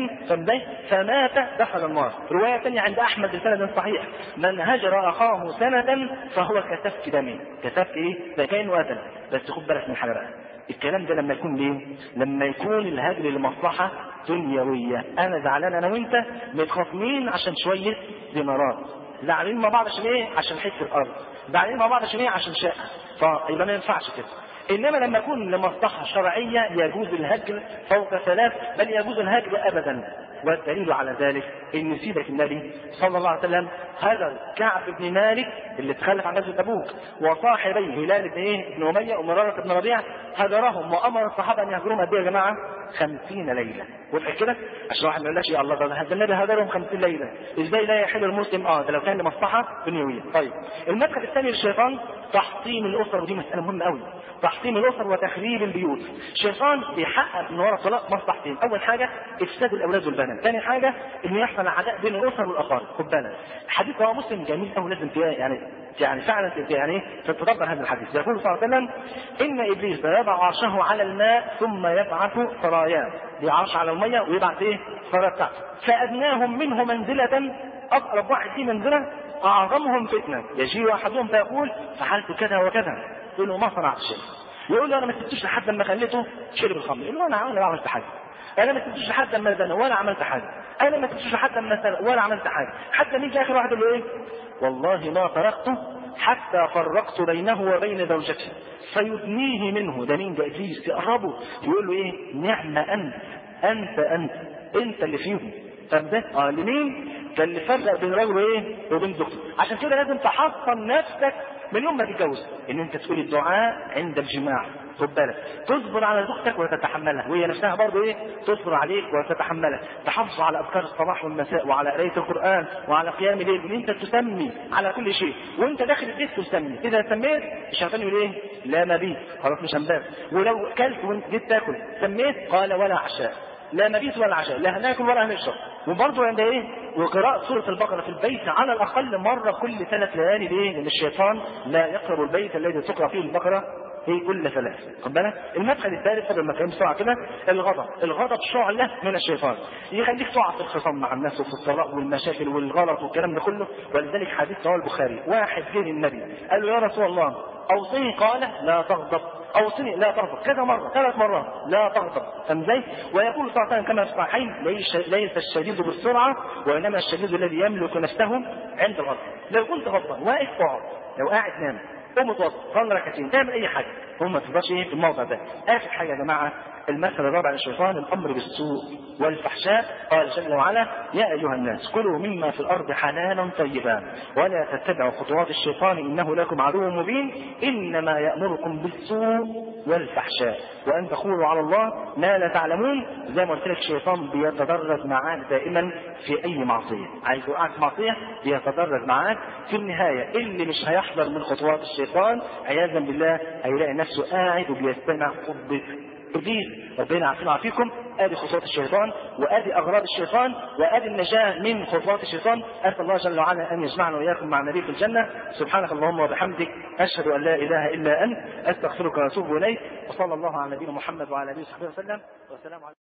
فمات دخل النار. روايه ثانيه عند احمد بسند صحيح: من هجر اخاه سنه فهو كسفك دمه. كسفك ايه؟ ده كانه قتل. بس خد بالك من حاجه بقى، الكلام ده لما يكون ليه؟ لما يكون الهجر لمصلحه دنيويه. انا زعلان انا وانت متخاصمين عشان شويه دينارات، زعلانين مع بعض عشان ايه؟ عشان حته الارض، زعلانين مع بعض عشان ايه؟ عشان شقه. فيبقى ما ينفعش كده. انما لما يكون لمصلحه شرعيه يجوز الهجر فوق ثلاث، بل يجوز الهجر ابدا. والدليل على ذلك ان سيدة النبي صلى الله عليه وسلم هجر كعب بن مالك اللي تخلف عن غزوة تبوك، وصاحبيه هلال بن ايه؟ بن اميه ومرارة بن ربيعه، هجرهم وامر الصحابه ان يهجرهم قد ايه يا جماعه؟ خمسين ليله. وضحك كده؟ عشان واحد ما يقولش يا الله ده النبي هجرهم خمسين ليله، ازاي لا يحل المسلم؟ اه ده لو كان لمصلحه دنيويه. طيب المدخل الثاني للشيطان تحطيم الاسر، ودي مساله مهمه قوي. تحطيم الاسر وتخريب البيوت. الشيطان بيحقق من وراء الطلاق مصلحتين: اول حاجه افساد الاولاد والبنات، ثاني حاجه انه يحصل عداء بين الاسر والاقارب. خد بالك حديث رواه مسلم جميل قوي، لازم يعني يعني فعلا يعني تتدبر هذا الحديث. يقول صلى الله عليه وسلم: ان ابليس يضع عرشه على الماء ثم يبعث سراياه، يعرش على الميه ويبعث ايه؟ سرايا بتاعته، فادناهم منه منزله، اقرب واحد فيه منزله اعظمهم فتنه، يجيء احدهم فيقول فعلت كذا وكذا، يقول له ما صنعت شيء، يقول له انا ما سبتوش لحد لما خليته شرب الخمر، يقول له انا ما عملت حاجه، انا ما سبتوش لحد لما زنى ولا عملت حاجه، انا ما سبتوش لحد لما سرق ولا عملت حاجه، حتى نيجي اخر واحد يقول له ايه؟ والله ما تركته حتى فرقت بينه وبين زوجته فيدنيه منه. ده مين؟ ده ابليس. يقربه يقول له ايه؟ نعم انت انت انت انت اللي فيهم. طب ده اه لمين؟ ده اللي فرق بين رجل ايه وبين زوجته. عشان كده لازم تحصن نفسك من يوم ما تتجوز ان انت تقول الدعاء عند الجماع. خد بالك تصبر على زوجتك وتتحملها، وهي نفسها برضه ايه؟ تصبر عليك وتتحملها. تحافظ على اذكار الصباح والمساء وعلى قرايه القران وعلى قيام الليل، ان انت تسمي على كل شيء، وانت داخل البيت تسمي. اذا سميت الشيطان يقول ايه؟ لا مبيت، خلاص مش هنبات. ولو اكلت وانت جيت تاكل سميت، قال ولا عشاء، لا مبيت ولا عشاء، لا هناكل ولا هنشرب. وبرضه عند ايه؟ وقراءة سورة البقرة في البيت على الأقل مرة كل ثلاث ليالي. ليه؟ لأن الشيطان لا يقرب البيت الذي تقرأ فيه البقرة في كل ثلاث. خد بالك؟ المدخل الثالث قبل ما كان بسرعة كده الغضب. الغضب شعلة من الشيطان، يخليك تقع في الخصام مع الناس وفي الطلاق والمشاكل والغلط والكلام ده كله. ولذلك حديث رواه البخاري، واحد جه للنبي قال له يا رسول الله أوصني، قال لا تغضب، أوصني لا تغضب، كذا مرة ثلاث مرات لا تغضب. فاهم ازاي؟ ويقول صلى الله عليه وسلم كما في الصحيحين: ليس, ليس الشديد بالسرعة وإنما الشديد الذي يملك نفسه عند الغضب. لو كنت غضبان واقف اقعد، لو قاعد نام، قوم اتوضى، صلي ركعتين، تعمل أي حاجة، هم ما تفضلش ايه في الموضع ده. آخر حاجة يا جماعة المثل الرابع للشيطان الأمر بالسوء والفحشاء. قال جل وعلا: يا أيها الناس كلوا مما في الأرض حلالا طيبا ولا تتبعوا خطوات الشيطان إنه لكم عدو مبين إنما يأمركم بالسوء والفحشاء وأن تقولوا على الله ما لا تعلمون. زي ما قلت لك الشيطان بيتدرج معاك دائما في أي معصية، عايز يوقعك في معصية بيتدرج معاك. في النهاية اللي مش هيحذر من خطوات الشيطان عياذا بالله هيلاقي نفسه قاعد وبيستمع خطبة إبليس. ربنا يعافينا ويعافيكم. ادي خطوات الشيطان وادي اغراض الشيطان وادي النجاة من خطوات الشيطان. اسال الله جل وعلا ان يجمعنا واياكم مع النبي في الجنة. سبحانك اللهم وبحمدك اشهد ان لا اله الا انت استغفرك واتوب اليك. وصلى الله على نبينا محمد وعلى اله وصحبه وسلم. والسلام عليكم.